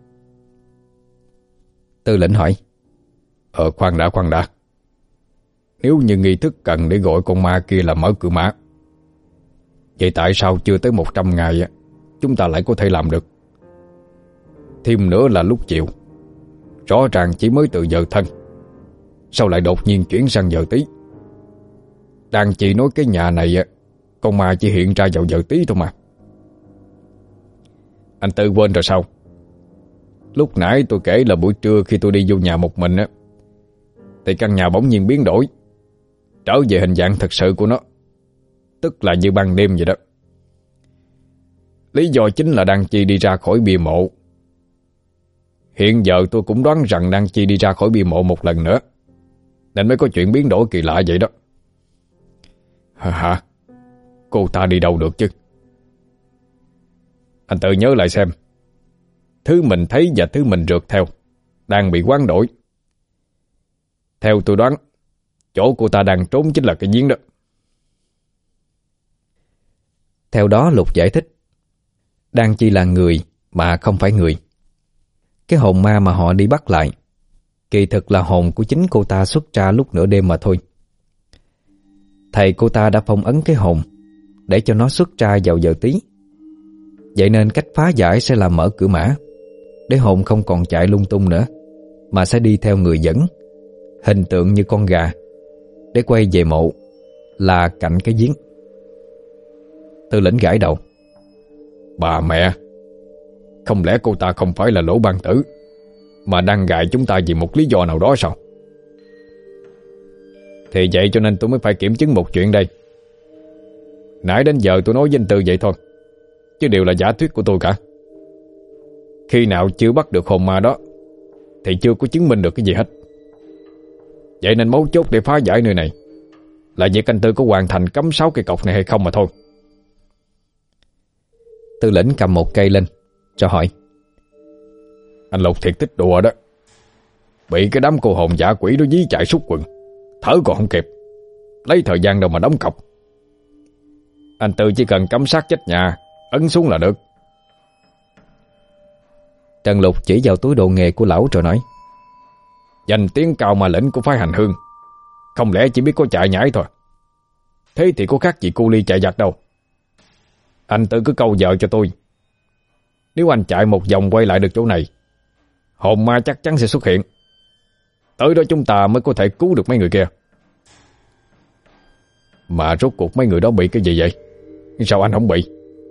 Tư Lĩnh hỏi: Ờ khoan đã khoan đã Nếu như nghi thức cần để gọi con ma kia là mở cửa mã, vậy tại sao chưa tới một trăm ngày chúng ta lại có thể làm được? Thêm nữa là lúc chiều, rõ ràng chỉ mới từ giờ thân, sao lại đột nhiên chuyển sang giờ tí? Đang chị nói cái nhà này con ma chỉ hiện ra vào giờ tí thôi mà. Anh Tư quên rồi sao? Lúc nãy tôi kể là buổi trưa khi tôi đi vô nhà một mình á, thì căn nhà bỗng nhiên biến đổi, trở về hình dạng thật sự của nó, tức là như ban đêm vậy đó. Lý do chính là Đan Chi đi ra khỏi bia mộ. Hiện giờ tôi cũng đoán rằng Đan Chi đi ra khỏi bia mộ một lần nữa, nên mới có chuyện biến đổi kỳ lạ vậy đó. Hả hả? Cô ta đi đâu được chứ? Anh tự nhớ lại xem, thứ mình thấy và thứ mình rượt theo đang bị hoán đổi. Theo tôi đoán, chỗ cô ta đang trốn chính là cái giếng đó. Theo đó Lục giải thích, Đan Chi là người mà không phải người. Cái hồn ma mà họ đi bắt lại kỳ thực là hồn của chính cô ta xuất ra lúc nửa đêm mà thôi. Thầy cô ta đã phong ấn cái hồn để cho nó xuất ra vào giờ tí. Vậy nên cách phá giải sẽ là mở cửa mã, để hồn không còn chạy lung tung nữa, mà sẽ đi theo người dẫn, hình tượng như con gà, để quay về mộ là cạnh cái giếng. Tư Lĩnh gãi đầu: Bà mẹ, không lẽ cô ta không phải là Lỗ Ban Tử, mà đang gài chúng ta vì một lý do nào đó sao? Thì vậy cho nên tôi mới phải kiểm chứng một chuyện đây. Nãy đến giờ tôi nói với anh Tư vậy thôi, chứ đều là giả thuyết của tôi cả. Khi nào chưa bắt được hồn ma đó thì chưa có chứng minh được cái gì hết. Vậy nên mấu chốt để phá giải nơi này là việc anh Tư có hoàn thành cắm sáu cây cọc này hay không mà thôi. Tư Lĩnh cầm một cây lên cho hỏi: Anh Lục thiệt thích đùa đó. Bị cái đám cô hồn giả quỷ đó dí chạy sút quần, thở còn không kịp, lấy thời gian đâu mà đóng cọc. Anh Tư chỉ cần cắm sát chết nhà, ấn xuống là được. Trần Lục chỉ vào túi đồ nghề của lão rồi nói: Danh tiếng cao mà lĩnh của phái hành hương, không lẽ chỉ biết có chạy nhảy thôi? Thế thì có khác gì cu ly chạy giặc đâu. Anh Tư cứ câu vợ cho tôi, nếu anh chạy một vòng quay lại được chỗ này, hồn ma chắc chắn sẽ xuất hiện. Tới đó chúng ta mới có thể cứu được mấy người kia. Mà rốt cuộc mấy người đó bị cái gì vậy? Sao anh không bị?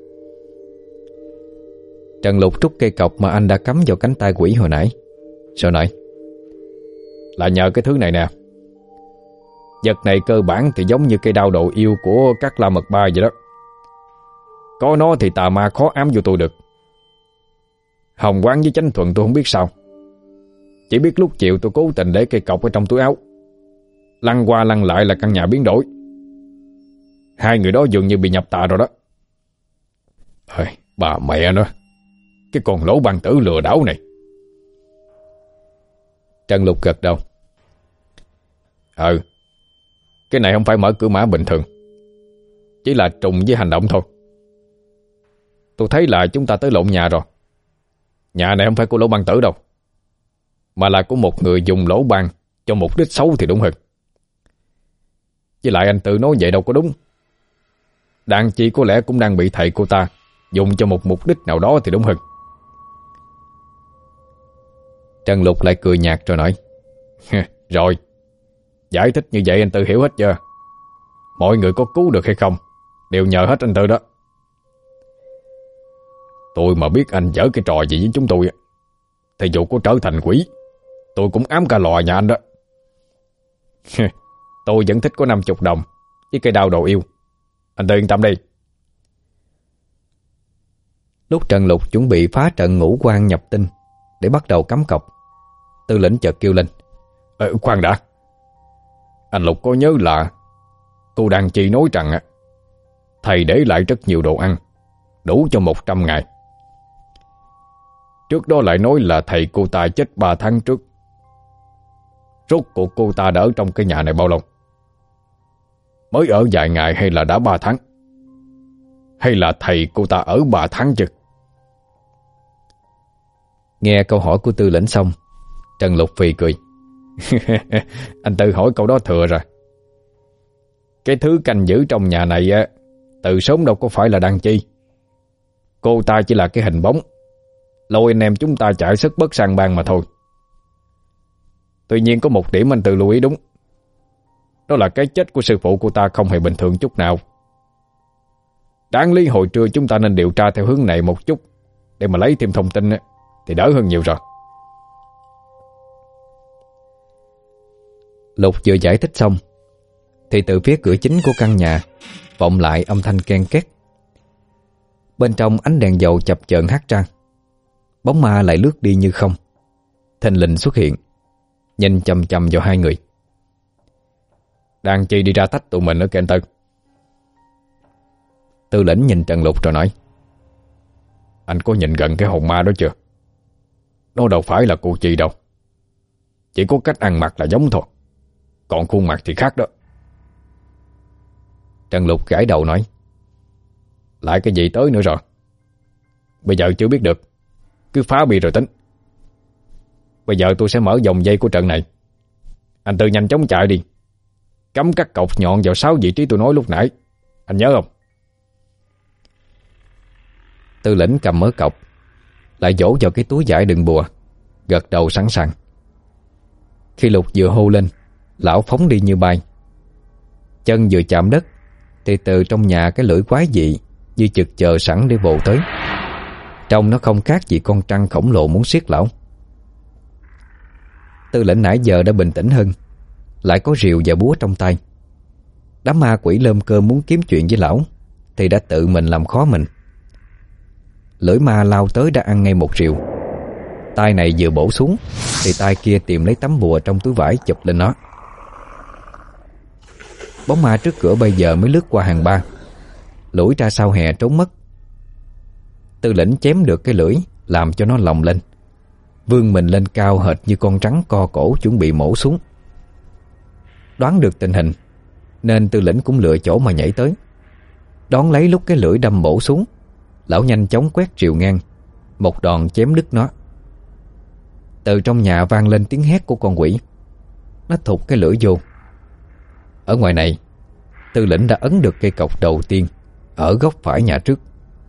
Trần Lục trút cây cọc mà anh đã cắm vào cánh tay quỷ hồi nãy, rồi nói: Là nhờ cái thứ này nè. Vật này cơ bản thì giống như cây đao độ yêu của các la mật ba vậy đó. Có nó thì tà ma khó ám vô tôi được. Hồng Quán với Chánh Thuận tôi không biết sao, chỉ biết lúc chiều tôi cố tình để cây cọc ở trong túi áo, lăn qua lăn lại là căn nhà biến đổi. Hai người đó dường như bị nhập tà rồi đó. Ôi, bà mẹ nó, cái con Lỗ Ban Tử lừa đảo này. Trần Lục gật đầu: Ừ, cái này không phải mở cửa mã bình thường. chỉ là trùng với hành động thôi. Tôi thấy là chúng ta tới lộn nhà rồi. Nhà này không phải của Lỗ Ban Tử đâu, mà là của một người dùng lỗ ban cho mục đích xấu thì đúng hơn. Với lại anh Tư nói vậy đâu có đúng. Đàn chị có lẽ cũng đang bị thầy cô ta dùng cho một mục đích nào đó thì đúng hơn. Trần Lục lại cười nhạt rồi nói: Rồi, giải thích như vậy anh Tư hiểu hết chưa? Mọi người có cứu được hay không đều nhờ hết anh Tư đó. Tôi mà biết anh dở cái trò gì với chúng tôi thì dù có trở thành quỷ, tôi cũng ám cả lò nhà anh đó. Tôi vẫn thích có năm chục đồng với cây đao đồ yêu. Anh Tư yên tâm đi. Lúc Trần Lục chuẩn bị phá trận ngũ quan nhập tinh để bắt đầu cắm cọc, Tư lĩnh chợt kêu lên: Ờ, khoan đã. Anh Lục có nhớ là cô Đàn Chi nói rằng thầy để lại rất nhiều đồ ăn đủ cho một trăm ngày. Trước đó lại nói là thầy cô ta chết ba tháng trước. Rốt cuộc cô ta đã ở trong cái nhà này bao lâu? Mới ở vài ngày hay là đã ba tháng? Hay là thầy cô ta ở ba tháng chứ? Nghe câu hỏi của Tư lĩnh xong, Trần Lục phì cười. Anh Tư hỏi câu đó thừa rồi. Cái thứ canh giữ trong nhà này á, từ sớm đâu có phải là Đàn Chi. Cô ta chỉ là cái hình bóng lôi anh em chúng ta chạy sức bất sang bang mà thôi. Tuy nhiên có một điểm anh Tư lưu ý đúng, đó là cái chết của sư phụ cô ta không hề bình thường chút nào. Đáng lý hồi trưa chúng ta nên điều tra theo hướng này một chút để mà lấy thêm thông tin thì đỡ hơn nhiều rồi. Lục vừa giải thích xong thì từ phía cửa chính của căn nhà vọng lại âm thanh ken két. Bên trong ánh đèn dầu chập chờn hắt ra, bóng ma lại lướt đi như không, thình lình xuất hiện, nhìn chằm chằm vào hai người. Đàn Chi đi ra tách tụi mình ở kênh Tư. Tư lĩnh nhìn Trần Lục rồi nói: Anh có nhìn gần cái hồn ma đó chưa? Nó đâu phải là cô Chi đâu. Chỉ có cách ăn mặc là giống thôi, còn khuôn mặt thì khác đó. Trần Lục gãi đầu nói: Lại cái gì tới nữa rồi? Bây giờ chưa biết được, cứ phá bì rồi tính. Bây giờ tôi sẽ mở vòng dây của trận này. Anh Tư nhanh chóng chạy đi, cắm các cọc nhọn vào sáu vị trí tôi nói lúc nãy. Anh nhớ không? Tư lĩnh cầm mớ cọc, lại vỗ vào cái túi vải đựng bùa, gật đầu sẵn sàng. Khi Lục vừa hô lên, lão phóng đi như bay. Chân vừa chạm đất thì từ trong nhà cái lưỡi quái dị như chực chờ sẵn để vồ tới. Trông nó không khác gì con trăng khổng lồ muốn siết lão. Tư lĩnh nãy giờ đã bình tĩnh hơn, lại có rìu và búa trong tay. Đám ma quỷ lơm cơm muốn kiếm chuyện với lão thì đã tự mình làm khó mình. Lưỡi ma lao tới đã ăn ngay một rìu. Tay này vừa bổ xuống thì tay kia tìm lấy tấm bùa trong túi vải chụp lên nó. Bóng ma trước cửa bây giờ mới lướt qua hàng ba, lủi ra sau hè trốn mất. Tư lĩnh chém được cái lưỡi làm cho nó lồng lên, vươn mình lên cao hệt như con rắn co cổ chuẩn bị mổ xuống. Đoán được tình hình nên Tư lĩnh cũng lựa chỗ mà nhảy tới, đón lấy lúc cái lưỡi đâm bổ xuống. Lão nhanh chóng quét rìu ngang, một đòn chém đứt nó. Từ trong nhà vang lên tiếng hét của con quỷ. Nó thụt cái lưỡi vô. Ở ngoài này, Tư lĩnh đã ấn được cây cọc đầu tiên ở góc phải nhà trước.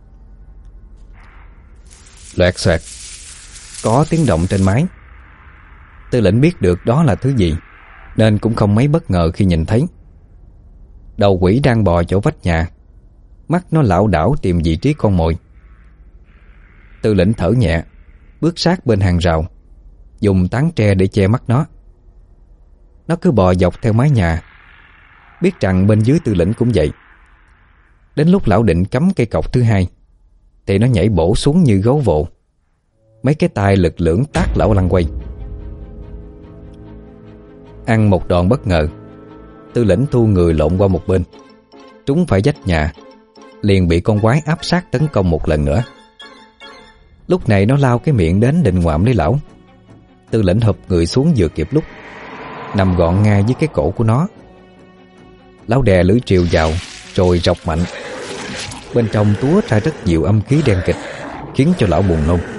Loẹt xoẹt, có tiếng động trên mái. Tư lĩnh biết được đó là thứ gì, nên cũng không mấy bất ngờ khi nhìn thấy. Đầu quỷ đang bò chỗ vách nhà, mắt nó lảo đảo tìm vị trí con mồi. Tư lĩnh thở nhẹ, bước sát bên hàng rào, dùng tán tre để che mắt nó. Nó cứ bò dọc theo mái nhà, biết rằng bên dưới Tư lĩnh cũng vậy. Đến lúc lão định cắm cây cọc thứ hai thì nó nhảy bổ xuống như gấu vồ. Mấy cái tay lực lưỡng tát lão lăn quay. Ăn một đòn bất ngờ, Tư lĩnh thu người lộn qua một bên, trúng phải vách nhà, liền bị con quái áp sát tấn công một lần nữa. Lúc này nó lao cái miệng đến định ngoạm lấy lão. Tư lĩnh hụp người xuống vừa kịp lúc, nằm gọn ngay dưới cái cổ của nó. Lão đè lưỡi rìu vào rồi rọc mạnh. Bên trong túa ra rất nhiều âm khí đen kịch, khiến cho lão buồn nôn.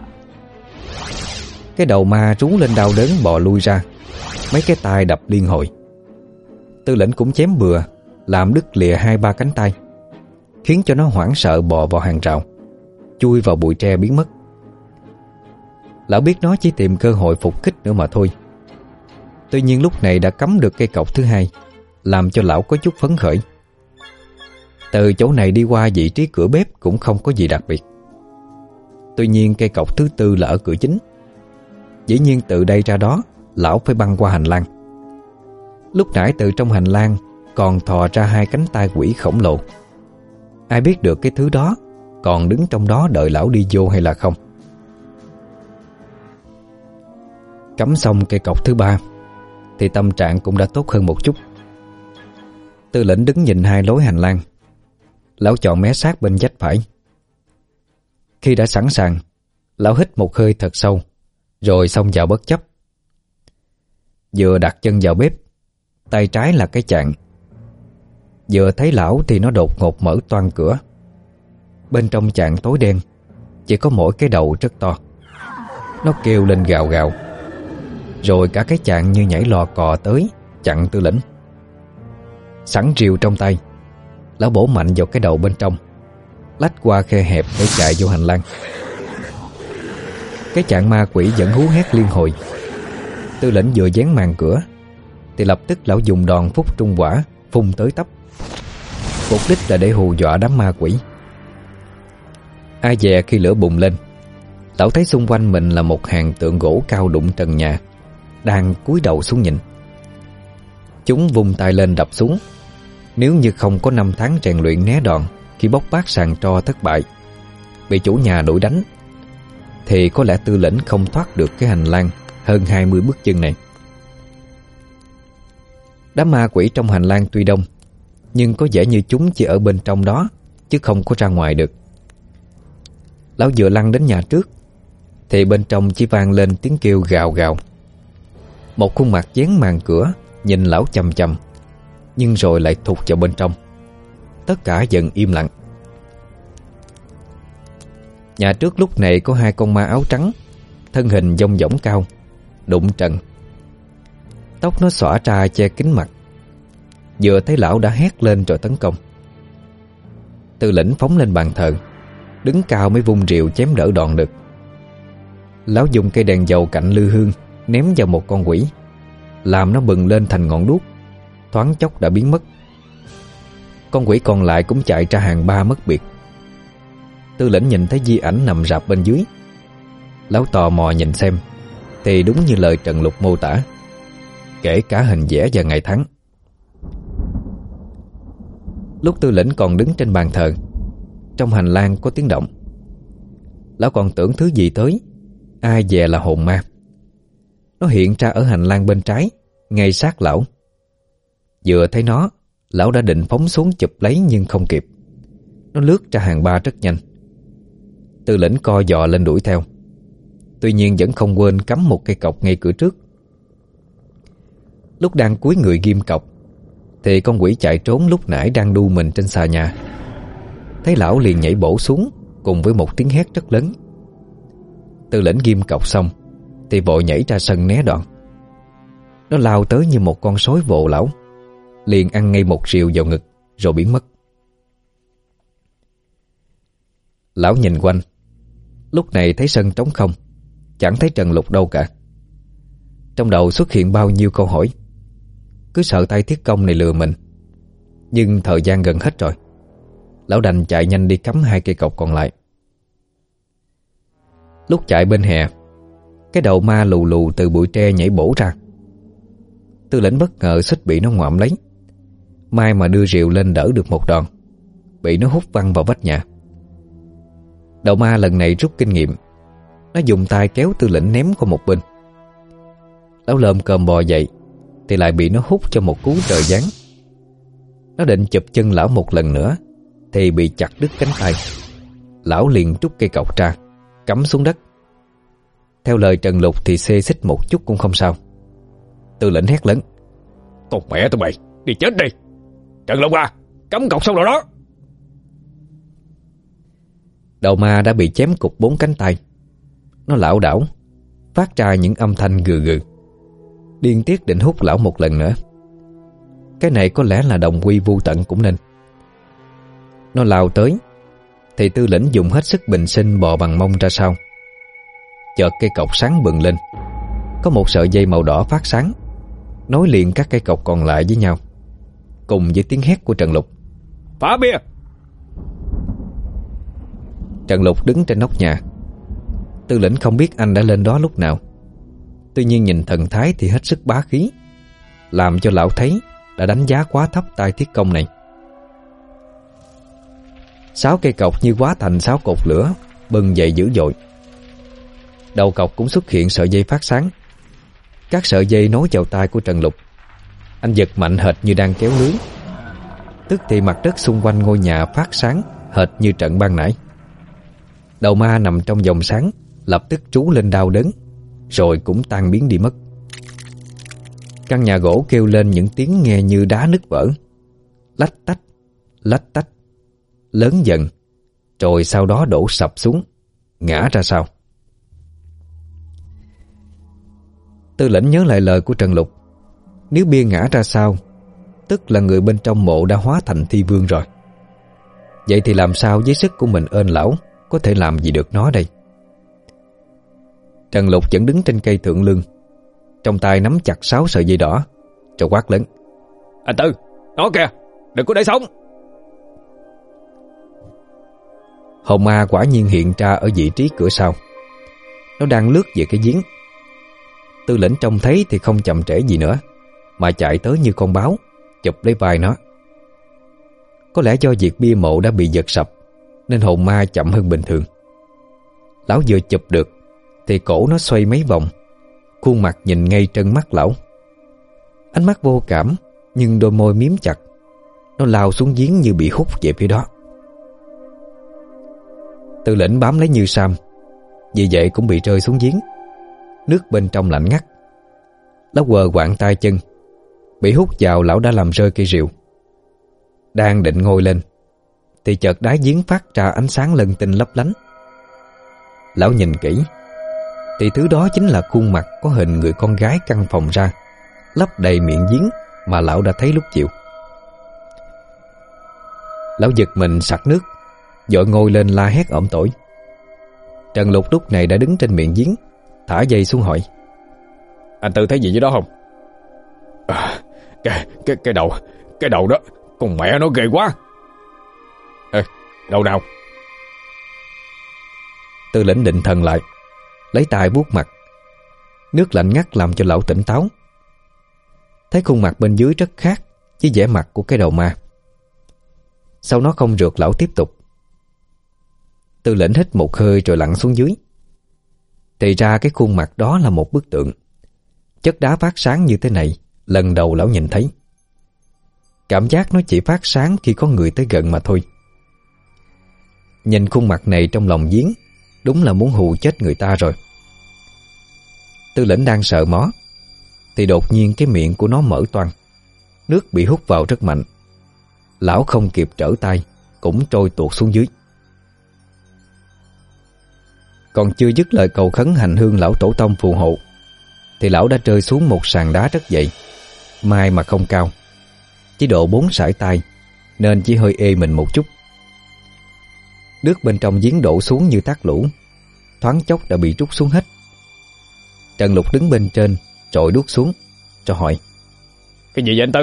Cái đầu ma rú lên đau đớn bò lui ra, mấy cái tai đập liên hồi. Tư lệnh cũng chém bừa, làm đứt lìa hai ba cánh tay, khiến cho nó hoảng sợ bò vào hàng rào, chui vào bụi tre biến mất. Lão biết nó chỉ tìm cơ hội phục kích nữa mà thôi. Tuy nhiên lúc này đã cắm được cây cọc thứ hai, làm cho lão có chút phấn khởi. Từ chỗ này đi qua vị trí cửa bếp cũng không có gì đặc biệt. Tuy nhiên cây cọc thứ tư là ở cửa chính. Dĩ nhiên từ đây ra đó lão phải băng qua hành lang. Lúc nãy từ trong hành lang còn thò ra hai cánh tay quỷ khổng lồ. Ai biết được cái thứ đó còn đứng trong đó đợi lão đi vô hay là không. Cắm xong cây cọc thứ ba thì tâm trạng cũng đã tốt hơn một chút. Tư lệnh đứng nhìn hai lối hành lang. Lão chọn mé sát bên vách phải. Khi đã sẵn sàng, lão hít một hơi thật sâu, rồi xông vào bất chấp. Vừa đặt chân vào bếp, tay trái là cái chạn. Vừa thấy lão thì nó đột ngột mở toang cửa. Bên trong chạn tối đen, chỉ có mỗi cái đầu rất to. Nó kêu lên gào gào, rồi cả cái chạn như nhảy lò cò tới chặn Tư lĩnh. Sẵn rìu trong tay, lão bổ mạnh vào cái đầu bên trong, lách qua khe hẹp để chạy vô hành lang. Cái chạn ma quỷ vẫn hú hét liên hồi. Tư lĩnh vừa dán màn cửa thì lập tức lão dùng đòn phúc trung quả phun tới tấp. Mục đích là để hù dọa đám ma quỷ. Ai dè khi lửa bùng lên, lão thấy xung quanh mình là một hàng tượng gỗ cao đụng trần nhà, đang cúi đầu xuống nhìn. Chúng vung tay lên đập xuống. Nếu như không có năm tháng rèn luyện né đòn khi bóc bát sàn tro thất bại, bị chủ nhà đuổi đánh, thì có lẽ Tư lĩnh không thoát được cái hành lang hơn hai mươi bước chân này. Đám ma quỷ trong hành lang tuy đông, nhưng có vẻ như chúng chỉ ở bên trong đó, chứ không có ra ngoài được. Lão vừa lăn đến nhà trước thì bên trong chỉ vang lên tiếng kêu gào gào. Một khuôn mặt dán màn cửa nhìn lão chằm chằm, nhưng rồi lại thụt vào bên trong. Tất cả dần im lặng. Nhà trước lúc này có hai con ma áo trắng, thân hình dông dỏng cao, đụng trần. Tóc nó xõa ra che kín mặt. Vừa thấy lão đã hét lên rồi tấn công. Tư lĩnh phóng lên bàn thờ, đứng cao mới vung rìu chém đỡ đòn được. Lão dùng cây đèn dầu cạnh lư hương ném vào một con quỷ, làm nó bừng lên thành ngọn đuốc, thoáng chốc đã biến mất. Con quỷ còn lại cũng chạy ra hàng ba mất biệt. Tư lĩnh nhìn thấy di ảnh nằm rạp bên dưới. Lão tò mò nhìn xem, thì đúng như lời Trần Lục mô tả, kể cả hình vẽ và ngày tháng. Lúc Tư lĩnh còn đứng trên bàn thờ, trong hành lang có tiếng động. Lão còn tưởng thứ gì tới, ai dè là hồn ma. Nó hiện ra ở hành lang bên trái, ngay sát lão. Vừa thấy nó, lão đã định phóng xuống chụp lấy nhưng không kịp. Nó lướt ra hàng ba rất nhanh. Tư lĩnh co giò lên đuổi theo, tuy nhiên vẫn không quên cắm một cây cọc ngay cửa trước. Lúc đang cúi người ghim cọc thì con quỷ chạy trốn lúc nãy đang đu mình trên xà nhà. Thấy lão liền nhảy bổ xuống cùng với một tiếng hét rất lớn. Tư lĩnh ghim cọc xong thì vội nhảy ra sân né đòn. Nó lao tới như một con sói vồ lão, liền ăn ngay một rìu vào ngực rồi biến mất. Lão nhìn quanh. Lúc này thấy sân trống không, chẳng thấy Trần Lục đâu cả. Trong đầu xuất hiện bao nhiêu câu hỏi. Cứ sợ tay thiết công này lừa mình. Nhưng thời gian gần hết rồi. Lão đành chạy nhanh đi cắm hai cây cọc còn lại. Lúc chạy bên hè, cái đầu ma lù lù từ bụi tre nhảy bổ ra. Tư lĩnh bất ngờ suýt bị nó ngoạm lấy. May mà đưa rìu lên đỡ được một đòn, bị nó hút văng vào vách nhà. Đầu ma lần này rút kinh nghiệm. Nó dùng tay kéo Tư lĩnh ném qua một bên. Lão lơm cơm bò dậy thì lại bị nó hút cho một cú trời giáng. Nó định chụp chân lão một lần nữa thì bị chặt đứt cánh tay. Lão liền trút cây cọc ra, cắm xuống đất. Theo lời Trần Lục thì xê xích một chút cũng không sao. Tư lĩnh hét lớn: "Con mẹ tụi mày, đi chết đi! Trần Lục à, Cắm cọc xong rồi đó. Đầu ma đã bị chém cục bốn cánh tay. Nó lảo đảo, phát ra những âm thanh gừ gừ, điên tiết định hút lão một lần nữa. Cái này có lẽ là đồng quy vu tận cũng nên. Nó lao tới thì Tư Lĩnh dùng hết sức bình sinh bò bằng mông ra sau. Chợt cây cọc sáng bừng lên. Có một sợi dây màu đỏ phát sáng, nối liền các cây cọc còn lại với nhau, cùng với tiếng hét của Trần Lục: Phá bia! Trần Lục đứng trên nóc nhà. Tư Lĩnh không biết anh đã lên đó lúc nào. Tuy nhiên nhìn thần thái thì hết sức bá khí, làm cho lão thấy đã đánh giá quá thấp tay thiết công này. Sáu cây cọc như hóa thành sáu cột lửa bừng dậy dữ dội. Đầu cọc cũng xuất hiện sợi dây phát sáng. Các sợi dây nối vào tay của Trần Lục. Anh giật mạnh hệt như đang kéo lưới. Tức thì mặt đất xung quanh ngôi nhà phát sáng hệt như trận ban nãy. Đầu ma nằm trong vòng sáng lập tức trú lên đau đớn, rồi cũng tan biến đi mất. Căn nhà gỗ kêu lên những tiếng nghe như đá nứt vỡ, lách tách, lách tách, lớn dần, rồi sau đó đổ sập xuống, ngã ra sau. Tư Lĩnh nhớ lại lời của Trần Lục: nếu bia ngã ra sau, tức là người bên trong mộ đã hóa thành thi vương rồi. Vậy thì làm sao với sức của mình ơn lão có thể làm gì được nó đây? Trần Lục vẫn đứng trên cây thượng lương, trong tay nắm chặt sáu sợi dây đỏ, rồi quát lớn: Anh Tư, nó kìa, đừng có để sống! Hồn ma quả nhiên hiện ra ở vị trí cửa sau. Nó đang lướt về cái giếng. Tư Lĩnh trông thấy thì không chậm trễ gì nữa, mà chạy tới như con báo, chụp lấy vai nó. Có lẽ do việc bia mộ đã bị giật sập, nên hồn ma chậm hơn bình thường. Lão vừa chụp được thì cổ nó xoay mấy vòng, khuôn mặt nhìn ngay trân mắt lão. Ánh mắt vô cảm, nhưng đôi môi miếm chặt. Nó lao xuống giếng như bị hút về phía đó. Tư Lĩnh bám lấy Như Sam, vì vậy cũng bị rơi xuống giếng. Nước bên trong lạnh ngắt. Lão quờ quạng tay chân, bị hút vào lão đã làm rơi cây rìu. Đang định ngồi lên thì chợt đáy giếng phát ra ánh sáng lân tinh lấp lánh. Lão nhìn kỹ thì thứ đó chính là khuôn mặt có hình người con gái căng phồng ra, lấp đầy miệng giếng mà lão đã thấy lúc chiều. Lão giật mình sặc nước, vội ngồi lên la hét ỏm tỏi. Trần Lục lúc này đã đứng trên miệng giếng, thả dây xuống hỏi: Anh Tư thấy gì dưới đó không? À, cái, cái, cái đầu Cái đầu đó, con mẹ nó ghê quá. Ê, đầu nào? Tư Lĩnh định thần lại, lấy tay vuốt mặt. Nước lạnh ngắt làm cho lão tỉnh táo. Thấy khuôn mặt bên dưới rất khác với vẻ mặt của cái đầu ma. Sau nó không rượt lão tiếp tục. Tư Lĩnh hít một hơi rồi lặn xuống dưới. Thì ra cái khuôn mặt đó là một bức tượng. Chất đá phát sáng như thế này lần đầu lão nhìn thấy. Cảm giác nó chỉ phát sáng khi có người tới gần mà thôi. Nhìn khuôn mặt này trong lòng giếng, đúng là muốn hù chết người ta rồi. Tư Lĩnh đang sợ mó thì đột nhiên cái miệng của nó mở toang. Nước bị hút vào rất mạnh. Lão không kịp trở tay, cũng trôi tuột xuống dưới. Còn chưa dứt lời cầu khấn hành hương lão tổ tông phù hộ thì lão đã rơi xuống một sàn đá rất dày, mai mà không cao, chỉ độ bốn sải tay, nên chỉ hơi ê mình một chút. Nước bên trong giếng đổ xuống như thác lũ, thoáng chốc đã bị trút xuống hết. Trần Lục đứng bên trên trội đuốc xuống, cho hỏi: Cái gì vậy anh Tư?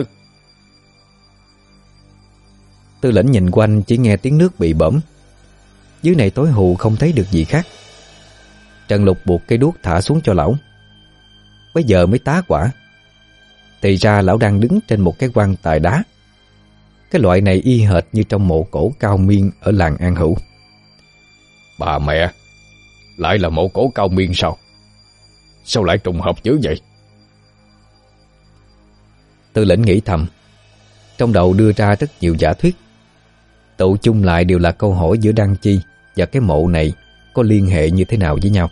Tư Lĩnh nhìn quanh chỉ nghe tiếng nước bị bõm. Dưới này tối hù không thấy được gì khác. Trần Lục buộc cây đuốc thả xuống cho lão. Bây giờ mới tá quả. Thì ra lão đang đứng trên một cái quan tài đá. Cái loại này y hệt như trong mộ cổ Cao Miên ở làng An Hữu. Bà mẹ, lại là mộ cổ Cao Miên sao? Sao lại trùng hợp dữ vậy? Tư Lĩnh nghĩ thầm, trong đầu đưa ra rất nhiều giả thuyết. Tụ chung lại đều là câu hỏi giữa Đăng Chi và cái mộ này có liên hệ như thế nào với nhau.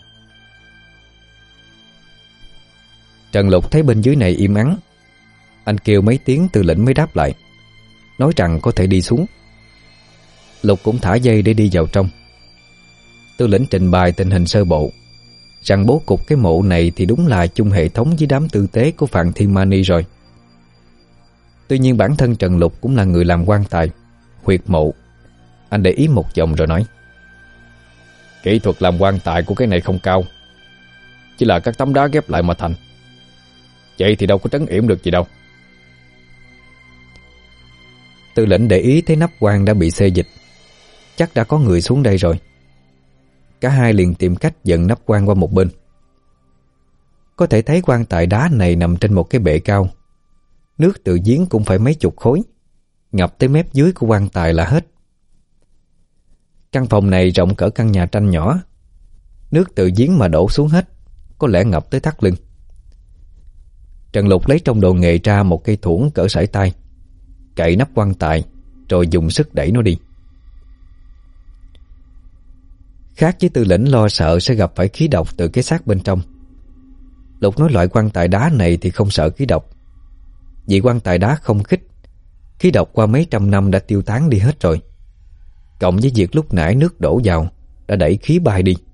Trần Lục thấy bên dưới này im ắng. Anh kêu mấy tiếng Tư Lĩnh mới đáp lại: nói rằng có thể đi xuống. Lục cũng thả dây để đi vào trong. Tư lĩnh trình bày tình hình sơ bộ, rằng bố cục cái mộ này thì đúng là chung hệ thống với đám tư tế của Phạn Thiên Mani rồi. Tuy nhiên bản thân Trần Lục cũng là người làm quan tài, huyệt mộ. Anh để ý một dòng rồi nói: kỹ thuật làm quan tài của cái này không cao, chỉ là các tấm đá ghép lại mà thành. Vậy thì đâu có trấn yểm được gì đâu. Tư lĩnh để ý thấy nắp quan đã bị xê dịch, chắc đã có người xuống đây rồi. Cả hai liền tìm cách dần nắp quan qua một bên. Có thể thấy quan tài đá này nằm trên một cái bệ cao. Nước từ giếng cũng phải mấy chục khối, ngập tới mép dưới của quan tài là hết. Căn phòng này rộng cỡ căn nhà tranh nhỏ. Nước từ giếng mà đổ xuống hết, có lẽ ngập tới thắt lưng. Trần Lục lấy trong đồ nghề ra một cây thuẫn cỡ sải tay, cậy nắp quan tài rồi dùng sức đẩy nó đi. Khác với Tư lĩnh lo sợ sẽ gặp phải khí độc từ cái xác bên trong, Lục nói loại quan tài đá này thì không sợ khí độc. Vì quan tài đá không khích, khí độc qua mấy trăm năm đã tiêu tán đi hết rồi. Cộng với việc lúc nãy nước đổ vào đã đẩy khí bay đi.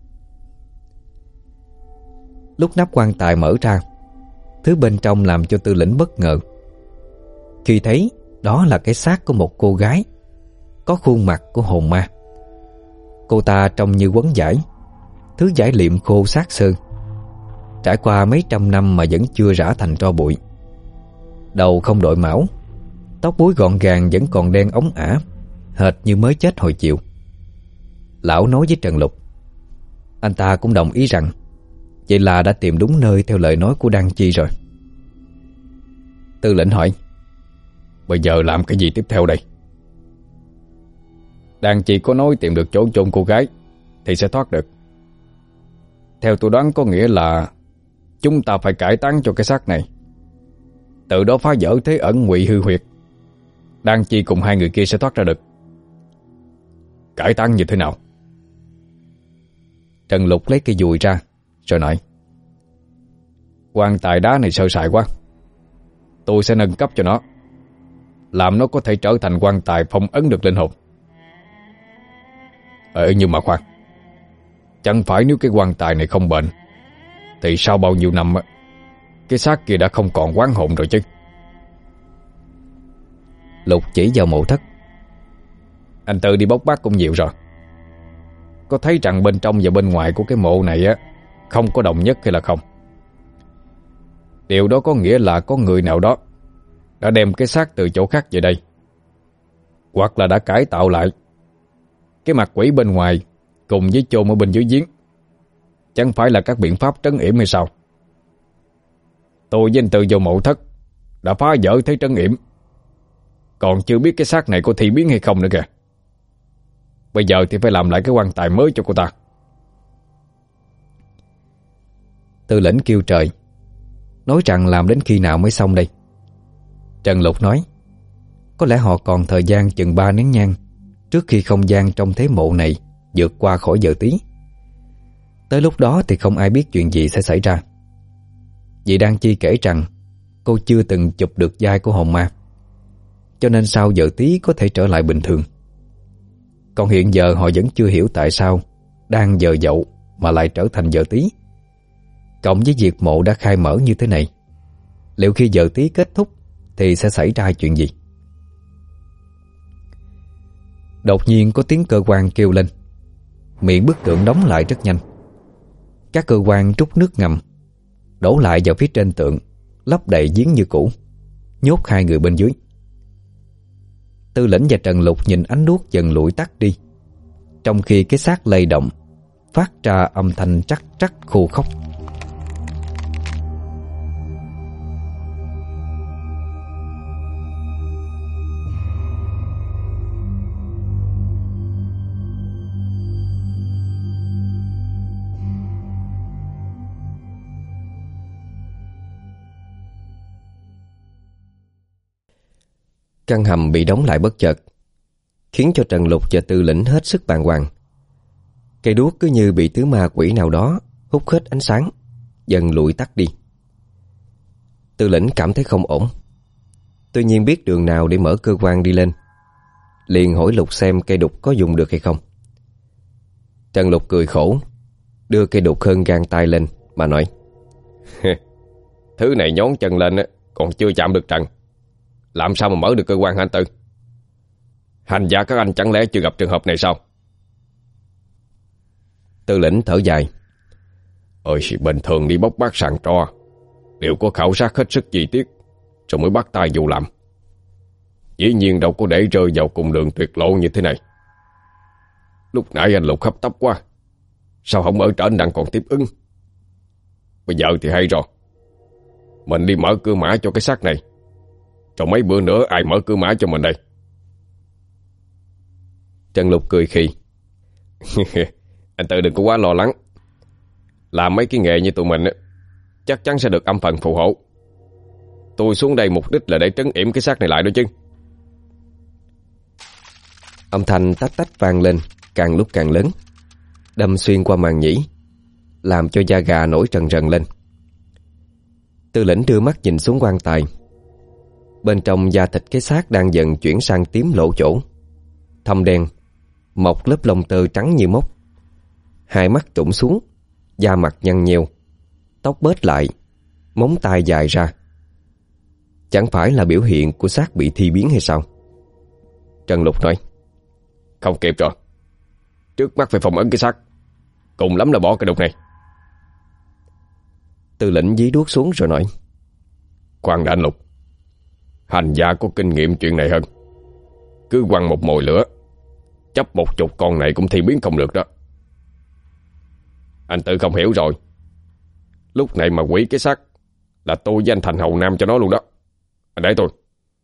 Lúc nắp quan tài mở ra, thứ bên trong làm cho Tư lĩnh bất ngờ. Khi thấy đó là cái xác của một cô gái, có khuôn mặt của hồn ma. Cô ta trông như quấn vải, thứ vải liệm khô xác xơ, trải qua mấy trăm năm mà vẫn chưa rã thành tro bụi. Đầu không đội mão, tóc búi gọn gàng vẫn còn đen óng ả, hệt như mới chết hồi chiều. Lão nói với Trần Lục. Anh ta cũng đồng ý rằng vậy là đã tìm đúng nơi theo lời nói của Đan Chi rồi. Tư lĩnh hỏi: bây giờ làm cái gì tiếp theo đây? Đan Chi có nói tìm được chỗ chôn cô gái thì sẽ thoát được. Theo tôi đoán có nghĩa là chúng ta phải cải táng cho cái xác này, từ đó phá vỡ thế ẩn ngụy hư huyệt. Đan Chi cùng hai người kia sẽ thoát ra được. Cải táng như thế nào? Trần Lục lấy cây dùi ra rồi nói: quan tài đá này sơ sài quá, tôi sẽ nâng cấp cho nó, làm nó có thể trở thành quan tài phong ấn được linh hồn. Ờ nhưng mà khoan, chẳng phải nếu cái quan tài này không bệnh thì sau bao nhiêu năm cái xác kia đã không còn oán hồn rồi chứ? Lục chỉ vào mộ thất. Anh Tư đi bốc bác cũng nhiều rồi, có thấy rằng bên trong và bên ngoài của cái mộ này á không có đồng nhất hay là không? Điều đó có nghĩa là có người nào đó đã đem cái xác từ chỗ khác về đây, hoặc là đã cải tạo lại cái mặt quỷ bên ngoài cùng với chôn ở bên dưới giếng. Chẳng phải là các biện pháp trấn yểm hay sao? Tôi với anh Tư vô mộ thất đã phá vỡ thế trấn yểm, còn chưa biết cái xác này có thi biến hay không nữa kìa. Bây giờ thì phải làm lại cái quan tài mới cho cô ta. Tư lĩnh kêu trời, nói rằng làm đến khi nào mới xong đây. Trần Lục nói có lẽ họ còn thời gian chừng ba nén nhang trước khi không gian trong thế mộ này vượt qua khỏi giờ tí. Tới lúc đó thì không ai biết chuyện gì sẽ xảy ra. Vì Đan Chi kể rằng cô chưa từng chụp được vai của hồn ma, cho nên sau giờ tí có thể trở lại bình thường. Còn hiện giờ họ vẫn chưa hiểu tại sao đang giờ dậu mà lại trở thành giờ tí. Cộng với việc mộ đã khai mở như thế này, liệu khi giờ tí kết thúc thì sẽ xảy ra chuyện gì? Đột nhiên có tiếng cơ quan kêu lên. Miệng bức tượng đóng lại rất nhanh. Các cơ quan trút nước ngầm đổ lại vào phía trên tượng, lấp đầy giếng như cũ, nhốt hai người bên dưới. Tư lĩnh và Trần Lục nhìn ánh đuốc dần lụi tắt đi, trong khi cái xác lay động phát ra âm thanh trắc trắc khô khóc. Căn hầm bị đóng lại bất chợt, khiến cho Trần Lục và Tư lĩnh hết sức bàng hoàng. Cây đuốc cứ như bị thứ ma quỷ nào đó hút hết ánh sáng, dần lụi tắt đi. Tư lĩnh cảm thấy không ổn. Tuy nhiên biết đường nào để mở cơ quan đi lên, liền hỏi Lục xem cây đục có dùng được hay không. Trần Lục cười khổ, đưa cây đục hơn gang tay lên mà nói: Thứ này nhón chân lên còn chưa chạm được trần, làm sao mà mở được cơ quan hả anh Tư? Hành giả các anh chẳng lẽ chưa gặp trường hợp này sao? Tư lĩnh thở dài: Ôi, bình thường đi bốc bác sàn tro đều có khảo sát hết sức chi tiết rồi mới bắt tay vô làm. Dĩ nhiên đâu có để rơi vào cùng đường tuyệt lộ như thế này. Lúc nãy anh Lục hấp tấp quá, sao không ở trển đang còn tiếp ứng? Bây giờ thì hay rồi, mình đi mở cửa mã cho cái xác này, rồi mấy bữa nữa ai mở cửa mã cho mình đây? Trần Lục cười khì: Anh Tư đừng có quá lo lắng. Làm mấy cái nghề như tụi mình chắc chắn sẽ được âm phần phù hộ. Tôi xuống đây mục đích là để trấn yểm cái xác này lại đó chứ. Âm thanh tách tách vang lên, càng lúc càng lớn, đâm xuyên qua màn nhĩ, làm cho da gà nổi trần rần lên. Tư lĩnh đưa mắt nhìn xuống quan tài. Bên trong da thịt cái xác đang dần chuyển sang tím lỗ chỗ, thâm đen, mọc lớp lông tơ trắng như mốc. Hai mắt trũng xuống, da mặt nhăn nheo, tóc bết lại, móng tay dài ra. Chẳng phải là biểu hiện của xác bị thi biến hay sao? Trần Lục nói: Không kịp rồi, trước mắt phải phòng ấn cái xác, cùng lắm là bỏ cái đục này. Tư lĩnh dí đuốc xuống rồi nói: Khoan đã anh Lục, hành giả có kinh nghiệm chuyện này hơn. Cứ quăng một mồi lửa, chấp một chục con này cũng thi biến không được đó. Anh Tư không hiểu rồi, lúc này mà quỷ cái xác là tôi với anh thành hầu nam cho nó luôn đó. Anh để tôi.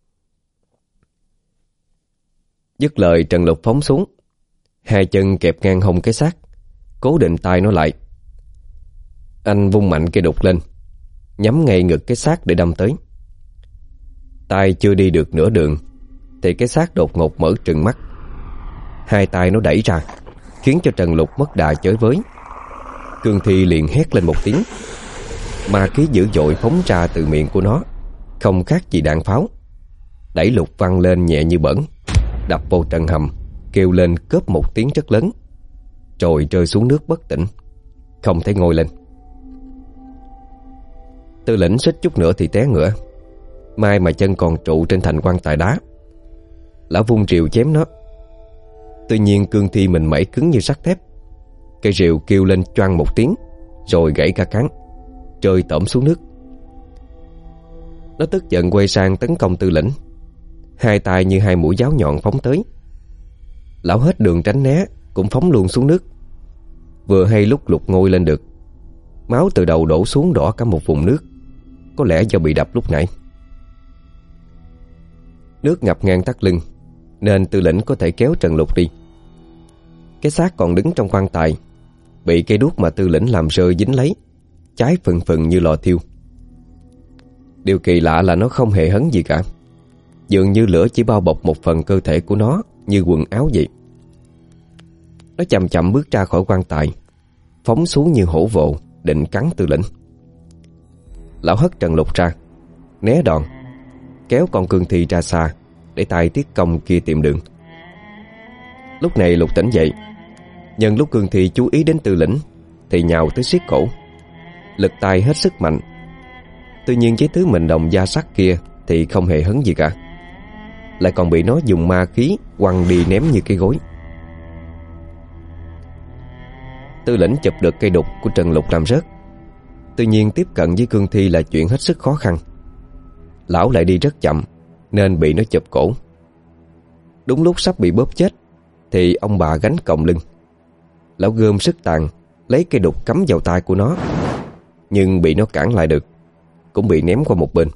Dứt lời, Trần Lục phóng xuống, hai chân kẹp ngang hông cái xác, cố định tay nó lại. Anh vung mạnh cây đục lên, nhắm ngay ngực cái xác để đâm tới. Tay chưa đi được nửa đường thì cái xác đột ngột mở trừng mắt. Hai tay nó đẩy ra, khiến cho Trần Lục mất đà chới với. Cương thi liền hét lên một tiếng. Ma khí dữ dội phóng ra từ miệng của nó, không khác gì đạn pháo, đẩy Lục văng lên nhẹ như bẩn, đập vô trần hầm, kêu lên cớp một tiếng rất lớn, rồi rơi xuống nước bất tỉnh, không thể ngồi lên. Tư lĩnh suýt chút nữa thì té ngửa, may mà chân còn trụ trên thành quan tài đá. Lão vung rìu chém nó. Tuy nhiên cương thi mình mẩy cứng như sắt thép, cây rìu kêu lên choang một tiếng, rồi gãy cả cán, rơi tổm xuống nước. Nó tức giận quay sang tấn công Tư lĩnh, hai tay như hai mũi giáo nhọn phóng tới. Lão hết đường tránh né, cũng phóng luôn xuống nước. Vừa hay lúc Lục ngồi lên được, máu từ đầu đổ xuống đỏ cả một vùng nước, có lẽ do bị đập lúc nãy. Nước ngập ngang thắt lưng, nên Tư lĩnh có thể kéo Trần Lục đi. Cái xác còn đứng trong quan tài, bị cây đuốc mà Tư lĩnh làm rơi dính lấy, cháy phừng phừng như lò thiêu. Điều kỳ lạ là nó không hề hấn gì cả, dường như lửa chỉ bao bọc một phần cơ thể của nó như quần áo vậy. Nó chậm chậm bước ra khỏi quan tài, phóng xuống như hổ vồ, định cắn Tư lĩnh. Lão hất Trần Lục ra, né đòn, kéo con cương thi ra xa để tay tiết công kia tìm đường. Lúc này Lục tỉnh dậy, nhân lúc cương thi chú ý đến Tư lĩnh thì nhào tới siết cổ, lực tay hết sức mạnh. Tuy nhiên với thứ mình đồng da sắt kia thì không hề hấn gì cả, lại còn bị nó dùng ma khí quăng đi ném như cái gối. Tư lĩnh chụp được cây đục của Trần Lục làm rớt. Tuy nhiên tiếp cận với cương thi là chuyện hết sức khó khăn. Lão lại đi rất chậm nên bị nó chụp cổ. Đúng lúc sắp bị bóp chết thì ông bà gánh còng lưng. Lão gom sức tàn lấy cây đục cắm vào tay của nó, nhưng bị nó cản lại được, cũng bị ném qua một bên.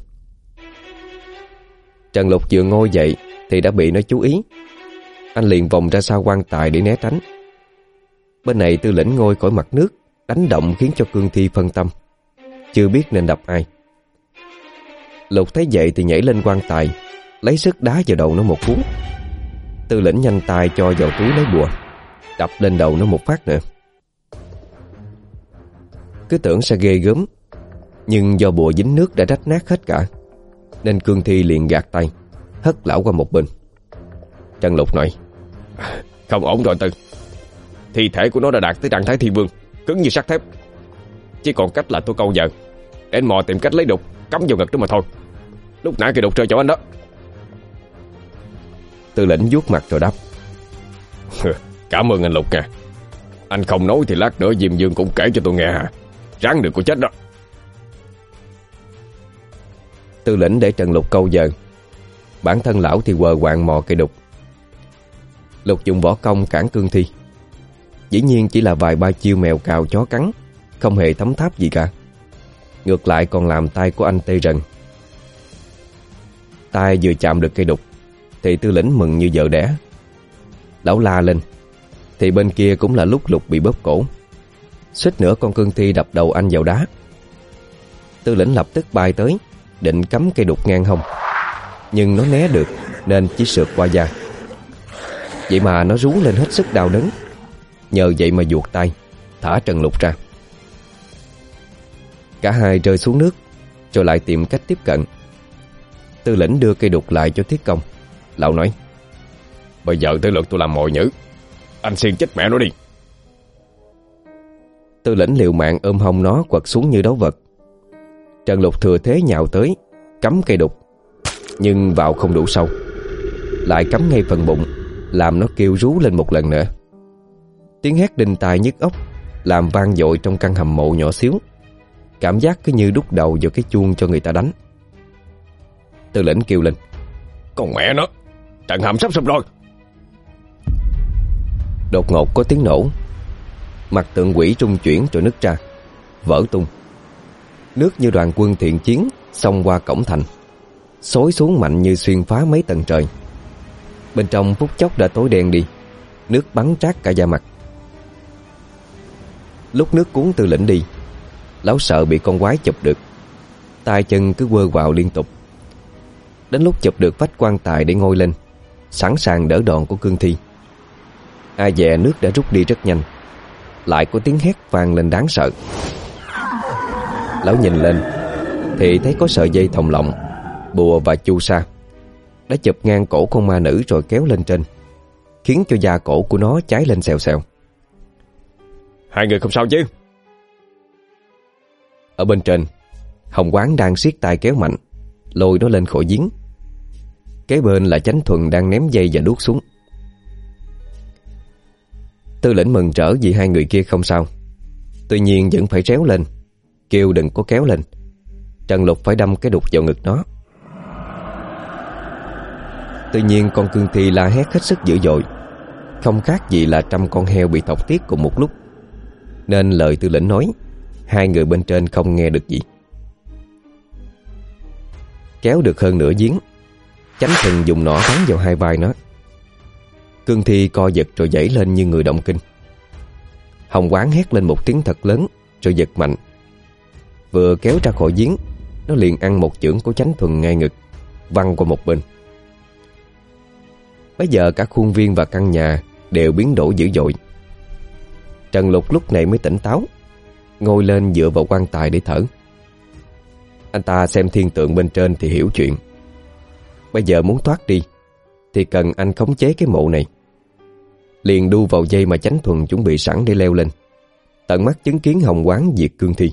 Trần Lục vừa ngồi dậy thì đã bị nó chú ý. Anh liền vòng ra sau quan tài để né tránh. Bên này Tư lĩnh ngồi khỏi mặt nước, đánh động khiến cho cương thi phân tâm, chưa biết nên đập ai. Lục thấy vậy thì nhảy lên quan tài, lấy sức đá vào đầu nó một cú. Tư lĩnh nhanh tay cho vào túi lấy bùa, đập lên đầu nó một phát nữa. Cứ tưởng sẽ ghê gớm, nhưng do bùa dính nước đã rách nát hết cả, nên cương thi liền gạt tay, hất lão qua một bên. Trần Lục nói: Không ổn rồi Tư. Thi thể của nó đã đạt tới trạng thái thi vương, cứng như sắt thép. Chỉ còn cách là tôi câu giờ để anh mò tìm cách lấy đục cắm vào ngực đó mà thôi. Lúc nãy cái đục rơi chỗ anh đó. Tư lĩnh vuốt mặt rồi đáp: Cảm ơn anh Lục nha. Anh không nói thì lát nữa Diêm Dương cũng kể cho tôi nghe hả? Ráng được cô chết đó. Tư lĩnh để Trần Lục câu giờ, bản thân lão thì quờ quạng mò cây đục. Lục dùng võ công cản cương thi, dĩ nhiên chỉ là vài ba chiêu mèo cào chó cắn, không hề thấm tháp gì cả. Ngược lại còn làm tay của anh tê rần. Tay vừa chạm được cây đục thì Tư lĩnh mừng như vợ đẻ. Lão la lên thì bên kia cũng là lúc Lục bị bóp cổ, suýt nữa con cương thi đập đầu anh vào đá. Tư lĩnh lập tức bay tới, định cắm cây đục ngang hông, nhưng nó né được nên chỉ sượt qua da. Vậy mà nó rú lên hết sức đau đớn, nhờ vậy mà vuột tay thả Trần Lục ra. Cả hai rơi xuống nước, rồi lại tìm cách tiếp cận. Tư lĩnh đưa cây đục lại cho Thiết Công. Lão nói: Bây giờ tới lượt tôi làm mồi nhử. Anh xiên chết mẹ nó đi. Tư lĩnh liều mạng ôm hông nó quật xuống như đấu vật. Trần Lục thừa thế nhào tới, cắm cây đục, nhưng vào không đủ sâu, lại cắm ngay phần bụng, làm nó kêu rú lên một lần nữa. Tiếng hét đinh tai nhức óc làm vang dội trong căn hầm mộ nhỏ xíu, cảm giác cứ như đút đầu vào cái chuông cho người ta đánh. Tư lĩnh kêu lên: Con mẹ nó, trận hầm sắp sụp rồi. Đột ngột có tiếng nổ, mặt tượng quỷ trung chuyển rồi nứt ra, vỡ tung. Nước như đoàn quân thiện chiến xông qua cổng thành, xối xuống mạnh như xuyên phá mấy tầng trời. Bên trong phút chốc đã tối đen đi, nước bắn trát cả da mặt. Lúc nước cuốn Tư lĩnh đi, lão sợ bị con quái chụp được, tay chân cứ quơ quào liên tục. Đến lúc chụp được vách quan tài để ngôi lên, sẵn sàng đỡ đòn của cương thi, ai dè nước đã rút đi rất nhanh, lại có tiếng hét vang lên đáng sợ. Lão nhìn lên thì thấy có sợi dây thòng lọng, bùa và chu sa đã chụp ngang cổ con ma nữ rồi kéo lên trên, khiến cho da cổ của nó cháy lên xèo xèo. Hai người không sao chứ? Ở bên trên, Hồng Quán đang siết tay kéo mạnh, lôi nó lên khỏi giếng. Kế bên là Chánh Thuần đang ném dây và đuốc xuống. Tư lĩnh mừng rỡ vì hai người kia không sao, tuy nhiên vẫn phải réo lên, kêu đừng có kéo lên. Trần Lục phải đâm cái đục vào ngực nó. Tuy nhiên con cương thi la hét hết sức dữ dội, không khác gì là trăm con heo bị thọc tiết cùng một lúc, nên lời Tư lĩnh nói hai người bên trên không nghe được gì. Kéo được hơn nửa giếng, Chánh Thuần dùng nỏ bắn vào hai vai nó. Cương thi co giật rồi giãy lên như người động kinh. Hồng Quán hét lên một tiếng thật lớn rồi giật mạnh. Vừa kéo ra khỏi giếng, nó liền ăn một chưởng của Chánh Thuần ngay ngực, văng qua một bên. Bây giờ cả khuôn viên và căn nhà đều biến đổi dữ dội. Trần Lục lúc này mới tỉnh táo, ngồi lên dựa vào quan tài để thở. Anh ta xem thiên tượng bên trên thì hiểu chuyện. Bây giờ muốn thoát đi thì cần anh khống chế cái mộ này. Liền đu vào dây mà Chánh Thuần chuẩn bị sẵn để leo lên, tận mắt chứng kiến Hồng Quán diệt cương thi.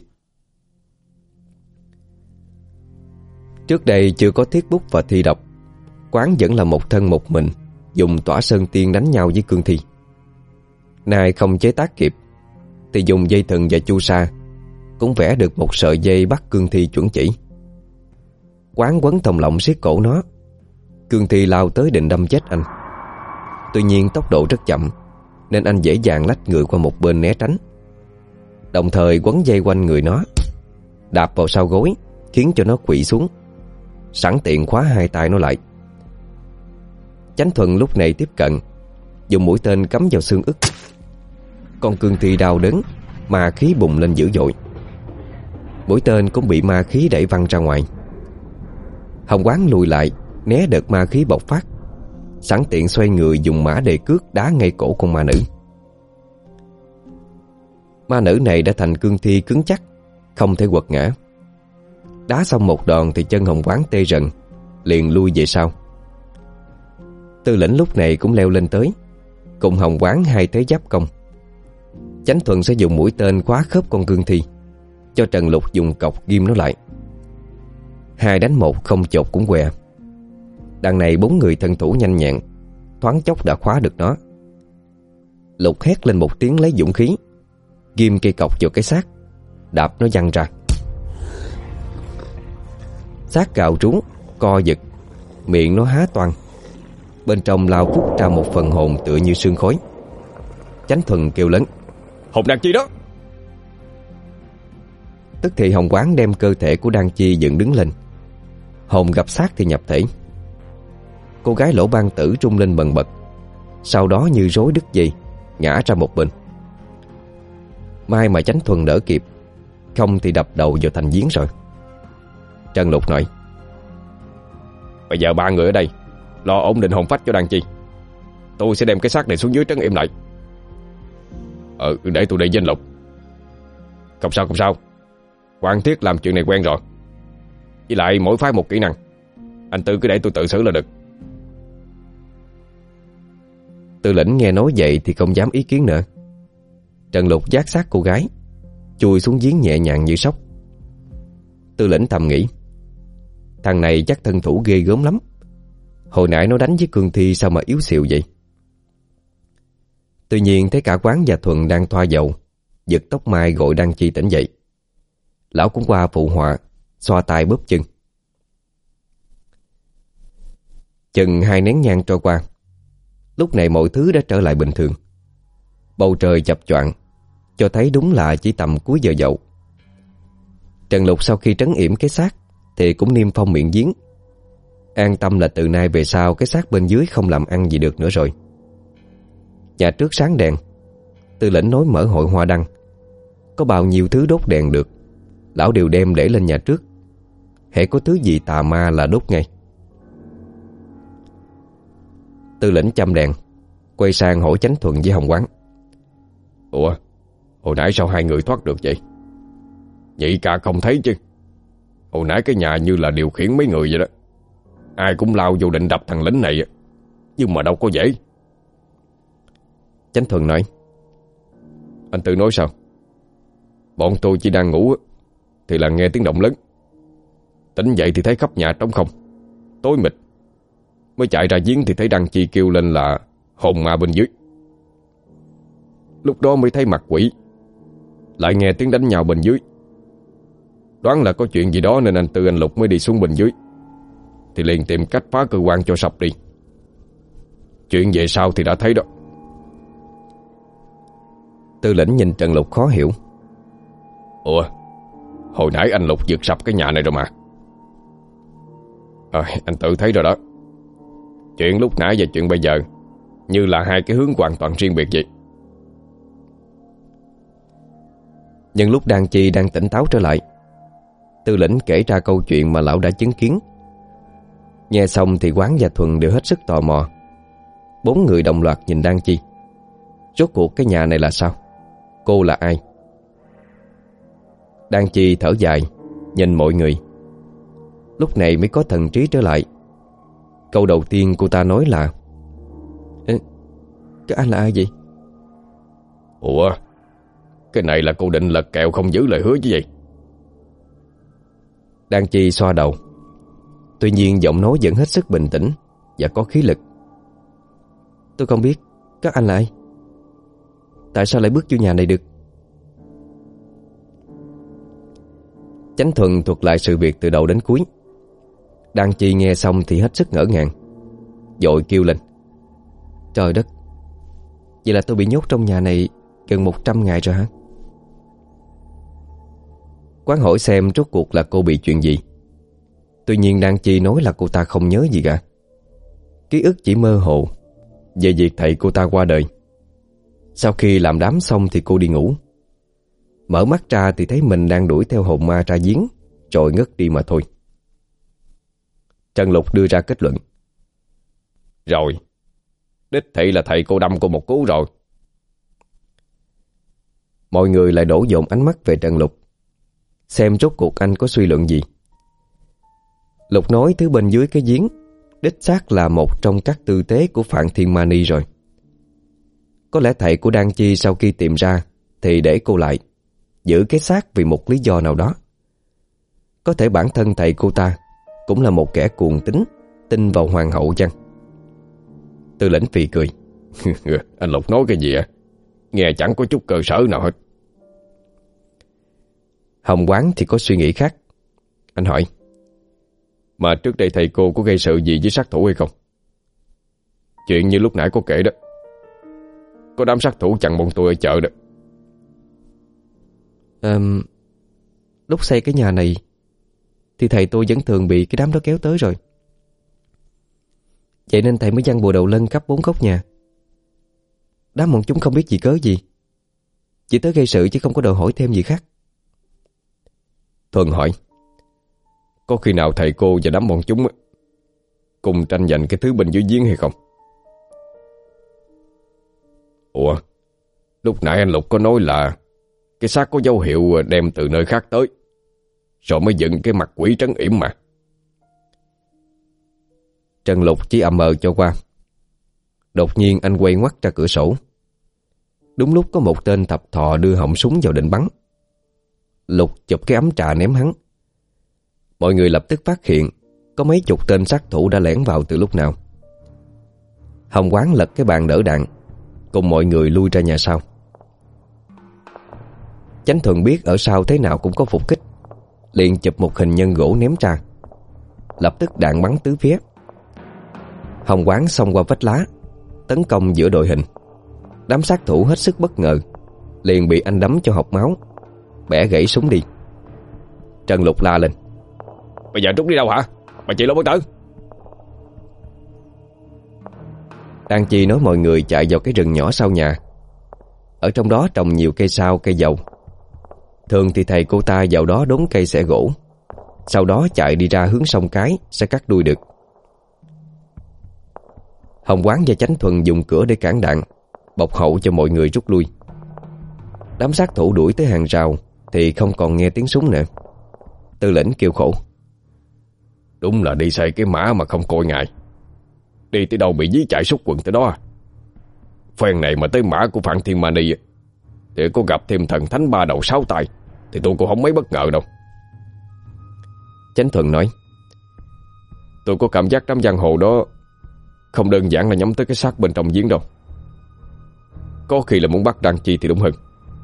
Trước đây chưa có thiết bút và thi độc, Quán vẫn là một thân một mình dùng tỏa sơn tiên đánh nhau với cương thi. Nay không chế tác kịp thì dùng dây thừng và chu sa cũng vẽ được một sợi dây bắt cương thi chuẩn chỉ. Quán quấn thòng lọng siết cổ nó. Cương thi lao tới định đâm chết anh. Tuy nhiên tốc độ rất chậm nên anh dễ dàng lách người qua một bên né tránh, đồng thời quấn dây quanh người nó, đạp vào sau gối khiến cho nó quỵ xuống, sẵn tiện khóa hai tay nó lại. Chánh Thuần lúc này tiếp cận, dùng mũi tên cắm vào xương ức. Con cương thi đau đớn, ma khí bùng lên dữ dội. Mũi tên cũng bị ma khí đẩy văng ra ngoài. Hồng Quán lùi lại né đợt ma khí bộc phát, sẵn tiện xoay người dùng mã đề cước đá ngay cổ con ma nữ. Ma nữ này đã thành cương thi cứng chắc, không thể quật ngã. Đá xong một đòn thì chân Hồng Quán tê rần, liền lui về sau. Tư lĩnh lúc này cũng leo lên tới, cùng Hồng Quán hai thế giáp công. Chánh Thuần sẽ dùng mũi tên khóa khớp con cương thi, cho Trần Lục dùng cọc ghim nó lại. Hai đánh một không chột cũng què. Đằng này bốn người thân thủ nhanh nhẹn, thoáng chốc đã khóa được nó. Lục hét lên một tiếng lấy dũng khí, ghim cây cọc vào cái xác, đạp nó văng ra. Xác cào trú, co giật, miệng nó há toang. Bên trong lao phút ra một phần hồn tựa như sương khói. Chánh Thuần kêu lớn: Hồn đàn chi đó! Tức thì Hồng Quán đem cơ thể của Đan Chi dựng đứng lên. Hồn gặp xác thì nhập thể. Cô gái Lỗ Ban Tử trung lên bần bật, sau đó như rối đứt dây, ngã ra một bên. May mà Chánh Thuần đỡ kịp, không thì đập đầu vào thành giếng rồi. Trần Lục nói: Bây giờ ba người ở đây lo ổn định hồn phách cho Đan Chi. Tôi sẽ đem cái xác này xuống dưới trấn im lại. Ờ để tôi đi với anh Lục. Không sao không sao, Quan Thiết làm chuyện này quen rồi. Với lại mỗi phái một kỹ năng, anh Tư cứ để tôi tự xử là được. Tư lĩnh nghe nói vậy thì không dám ý kiến nữa. Trần Lục vác xác cô gái, chui xuống giếng nhẹ nhàng như sóc. Tư lĩnh thầm nghĩ: Thằng này chắc thân thủ ghê gớm lắm. Hồi nãy nó đánh với cương thi sao mà yếu xìu vậy. Tuy nhiên thấy cả Quán và Thuần đang thoa dầu, giật tóc mai gọi Đan Chi tỉnh dậy. Lão cũng qua phụ họa, xoa tay bóp chân. Chừng hai nén nhang trôi qua, lúc này mọi thứ đã trở lại bình thường. Bầu trời chập choạng, cho thấy đúng là chỉ tầm cuối giờ dậu. Trần Lục sau khi trấn yểm cái xác thì cũng niêm phong miệng giếng, an tâm là từ nay về sau cái xác bên dưới không làm ăn gì được nữa rồi. Nhà trước sáng đèn, Tư lĩnh nói mở hội hoa đăng. Có bao nhiêu thứ đốt đèn được, lão đều đem để lên nhà trước. Hễ có thứ gì tà ma là đốt ngay. Tư lĩnh châm đèn, quay sang hỏi Chánh Thuần với Hồng Quán: Ủa, hồi nãy sao hai người thoát được vậy? Nhị ca không thấy chứ? Hồi nãy cái nhà như là điều khiển mấy người vậy đó. Ai cũng lao vô định đập thằng lính này, nhưng mà đâu có dễ. Chánh Thuần nói: Anh Tư nói sao? Bọn tôi chỉ đang ngủ thì là nghe tiếng động lớn. Tỉnh dậy thì thấy khắp nhà trống không, tối mịt. Mới chạy ra giếng thì thấy Đan Chi kêu lên là hồn ma bên dưới. Lúc đó mới thấy mặt quỷ, lại nghe tiếng đánh nhau bên dưới. Đoán là có chuyện gì đó nên anh Tư anh Lục mới đi xuống bên dưới, thì liền tìm cách phá cơ quan cho sập đi. Chuyện về sau thì đã thấy đó. Tư lĩnh nhìn Trần Lục khó hiểu: Ủa, hồi nãy anh Lục giật sập cái nhà này rồi mà. À, anh tự thấy rồi đó. Chuyện lúc nãy và chuyện bây giờ như là hai cái hướng hoàn toàn riêng biệt vậy. Nhưng lúc Đan Chi đang tỉnh táo trở lại, Tư lĩnh kể ra câu chuyện mà lão đã chứng kiến. Nghe xong thì Quán và Thuần đều hết sức tò mò. Bốn người đồng loạt nhìn Đan Chi. Rốt cuộc cái nhà này là sao? Cô là ai? Đan Chi thở dài, nhìn mọi người. Lúc này mới có thần trí trở lại. Câu đầu tiên cô ta nói là: Ê, các anh là ai vậy? Ủa, cái này là cô định lật kèo không giữ lời hứa chứ gì? Đan Chi xoa đầu. Tuy nhiên giọng nói vẫn hết sức bình tĩnh và có khí lực. Tôi không biết các anh là ai. Tại sao lại bước vô nhà này được? Chánh Thuần thuật lại sự việc từ đầu đến cuối. Đan Chi nghe xong thì hết sức ngỡ ngàng, vội kêu lên: Trời đất, vậy là tôi bị nhốt trong nhà này gần một trăm ngày rồi hả? Quán hỏi xem rốt cuộc là cô bị chuyện gì. Tuy nhiên Đan Chi nói là cô ta không nhớ gì cả. Ký ức chỉ mơ hồ về việc thầy cô ta qua đời. Sau khi làm đám xong thì cô đi ngủ. Mở mắt ra thì thấy mình đang đuổi theo hồn ma ra giếng, rồi ngất đi mà thôi. Trần Lục đưa ra kết luận: Rồi, đích thị là thầy cô đâm cô một cú rồi. Mọi người lại đổ dồn ánh mắt về Trần Lục, xem rốt cuộc anh có suy luận gì. Lục nói thứ bên dưới cái giếng đích xác là một trong các tư tế của Phạn Thiên Mani rồi. Có lẽ thầy của Đan Chi sau khi tìm ra thì để cô lại, giữ cái xác vì một lý do nào đó. Có thể bản thân thầy cô ta cũng là một kẻ cuồng tín, tin vào hoàng hậu chăng? Tư lĩnh phì cười. Anh Lục nói cái gì à? Nghe chẳng có chút cơ sở nào hết. Hồng Quán thì có suy nghĩ khác. Anh hỏi: Mà trước đây thầy cô có gây sự gì với sát thủ hay không? Chuyện như lúc nãy có kể đó, có đám sát thủ chặn bọn tôi ở chợ đó. à, Lúc xây cái nhà này thì thầy tôi vẫn thường bị cái đám đó kéo tới rồi. Vậy nên thầy mới giăng bùa đầu lân khắp bốn góc nhà. Đám bọn chúng không biết gì cớ gì, chỉ tới gây sự chứ không có đòi hỏi thêm gì khác. Thuần hỏi: Có khi nào thầy cô và đám bọn chúng cùng tranh giành cái thứ bên dưới giếng hay không? Ủa, lúc nãy anh Lục có nói là cái xác có dấu hiệu đem từ nơi khác tới, rồi mới dựng cái mặt quỷ trấn yểm mà. Trần Lục chỉ ậm ờ cho qua. Đột nhiên anh quay ngoắt ra cửa sổ. Đúng lúc có một tên thập thò đưa họng súng vào định bắn. Lục chụp cái ấm trà ném hắn. Mọi người lập tức phát hiện có mấy chục tên sát thủ đã lẻn vào từ lúc nào. Hồng Quán lật cái bàn đỡ đạn, cùng mọi người lui ra nhà sau. Chánh Thuần biết ở sau thế nào cũng có phục kích, liền chụp một hình nhân gỗ ném ra. Lập tức đạn bắn tứ phía. Hồng Quán xông qua vách lá, tấn công giữa đội hình. Đám sát thủ hết sức bất ngờ, liền bị anh đấm cho hộc máu, bẻ gãy súng đi. Trần Lục la lên: Bây giờ trút đi đâu hả? Bà chị Lô Bất Tử! Đan Chi nói mọi người chạy vào cái rừng nhỏ sau nhà. Ở trong đó trồng nhiều cây sao, cây dầu. Thường thì thầy cô ta vào đó đốn cây xẻ gỗ, sau đó chạy đi ra hướng sông Cái sẽ cắt đuôi được. Hồng Quán và Chánh Thuần dùng cửa để cản đạn, bọc hậu cho mọi người rút lui. Đám sát thủ đuổi tới hàng rào thì không còn nghe tiếng súng nữa. Tư lĩnh kêu khổ: Đúng là đi xây cái mã mà không coi ngại. Đi tới đâu bị dí chạy sút quần tới đó. Phen này mà tới mã của Phạn Thiên Mani thì có gặp thêm thần thánh ba đầu sáu tay thì tôi cũng không mấy bất ngờ đâu. Chánh Thuần nói: Tôi có cảm giác đám giang hồ đó không đơn giản là nhắm tới cái xác bên trong giếng đâu. Có khi là muốn bắt Đan Chi thì đúng hơn.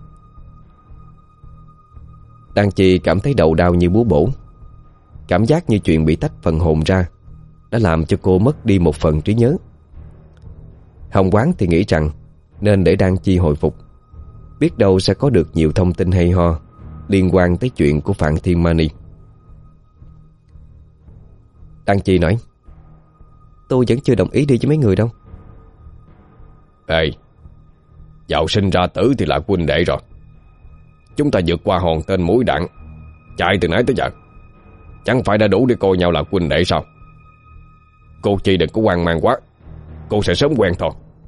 Đan Chi cảm thấy đầu đau như búa bổ. Cảm giác như chuyện bị tách phần hồn ra đã làm cho cô mất đi một phần trí nhớ. Hồng Quán thì nghĩ rằng nên để Đan Chi hồi phục, biết đâu sẽ có được nhiều thông tin hay ho liên quan tới chuyện của Phạn Thiên Mani. Đan Chi nói: Tôi vẫn chưa đồng ý đi với mấy người đâu. Ê, dạo sinh ra tử thì là huynh đệ rồi. Chúng ta vượt qua hòn tên mũi đạn, chạy từ nãy tới giờ, chẳng phải đã đủ để coi nhau là huynh đệ sao? Cô Chi đừng có hoang mang quá, cô sẽ sớm quen thôi.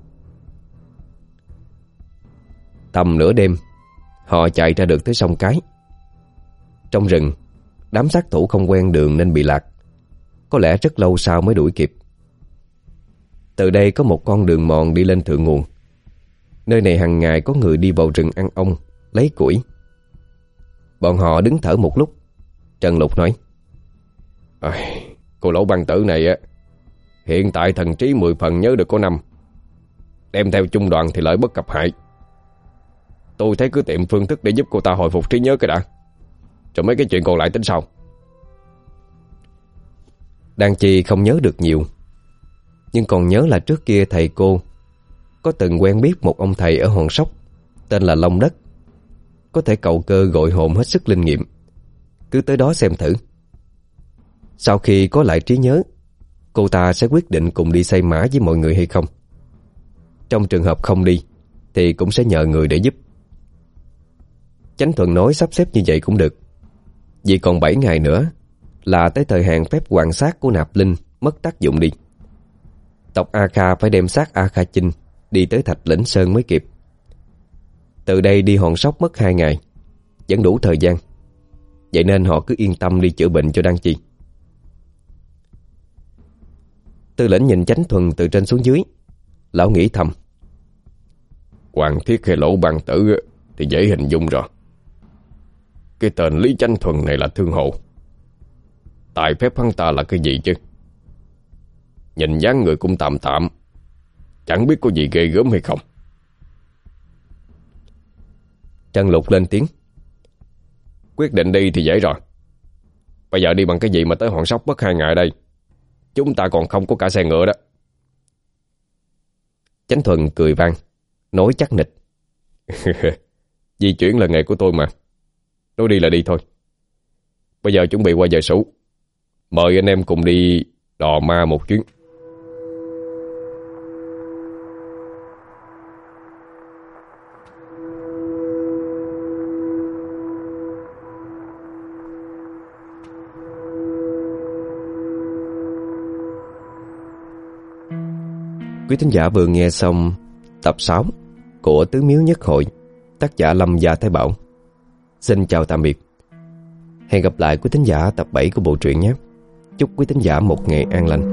Tầm nửa đêm, họ chạy ra được tới sông Cái. Trong rừng, đám sát thủ không quen đường nên bị lạc. Có lẽ rất lâu sau mới đuổi kịp. Từ đây có một con đường mòn đi lên thượng nguồn. Nơi này hàng ngày có người đi vào rừng ăn ong, lấy củi. Bọn họ đứng thở một lúc. Trần Lục nói: à, Cô Lỗ Băng Tử này á, hiện tại thần trí mười phần nhớ được có năm. Đem theo chung đoàn thì lợi bất cập hại. Tôi thấy cứ tìm phương thức để giúp cô ta hồi phục trí nhớ cái đã, rồi mấy cái chuyện còn lại tính sau. Đan Chi không nhớ được nhiều, nhưng còn nhớ là trước kia thầy cô có từng quen biết một ông thầy ở Hòn Sóc tên là Long Đất, có thể cầu cơ gọi hồn hết sức linh nghiệm. Cứ tới đó xem thử. Sau khi có lại trí nhớ, cô ta sẽ quyết định cùng đi xây mã với mọi người hay không. Trong trường hợp không đi thì cũng sẽ nhờ người để giúp. Chánh Thuần nói sắp xếp như vậy cũng được, vì còn bảy ngày nữa là tới thời hạn phép hoàn xác của Nạp Linh mất tác dụng đi. Tộc A Kha phải đem xác A Kha Chinh đi tới Thạch Lĩnh Sơn mới kịp. Từ đây đi Hòn Sóc mất hai ngày, vẫn đủ thời gian. Vậy nên họ cứ yên tâm đi chữa bệnh cho Đan Chi. Tư lĩnh nhìn Chánh Thuần từ trên xuống dưới. Lão nghĩ thầm: Hoàng Thiết hay Lỗ Ban Tử thì dễ hình dung rồi. Cái tên Lý Chánh Thuần này là thương hộ. Tài phép hắn ta là cái gì chứ? Nhìn dáng người cũng tạm tạm, chẳng biết có gì ghê gớm hay không. Trần Lục lên tiếng: Quyết định đi thì dễ rồi. Bây giờ đi bằng cái gì mà tới Hòn Sóc mất hai ngày đây? Chúng ta còn không có cả xe ngựa đó. Chánh Thuần cười vang, nói chắc nịch: Di chuyển là nghề của tôi mà. Nói đi là đi thôi. Bây giờ chuẩn bị qua giờ Sửu. Mời anh em cùng đi đò ma một chuyến. Quý thính giả vừa nghe xong tập sáu của Tứ Miếu Nhất Hội, tác giả Lâm Gia Thái Bảo. Xin chào tạm biệt. Hẹn gặp lại quý thính giả tập bảy của bộ truyện nhé. Chúc quý thính giả một ngày an lành.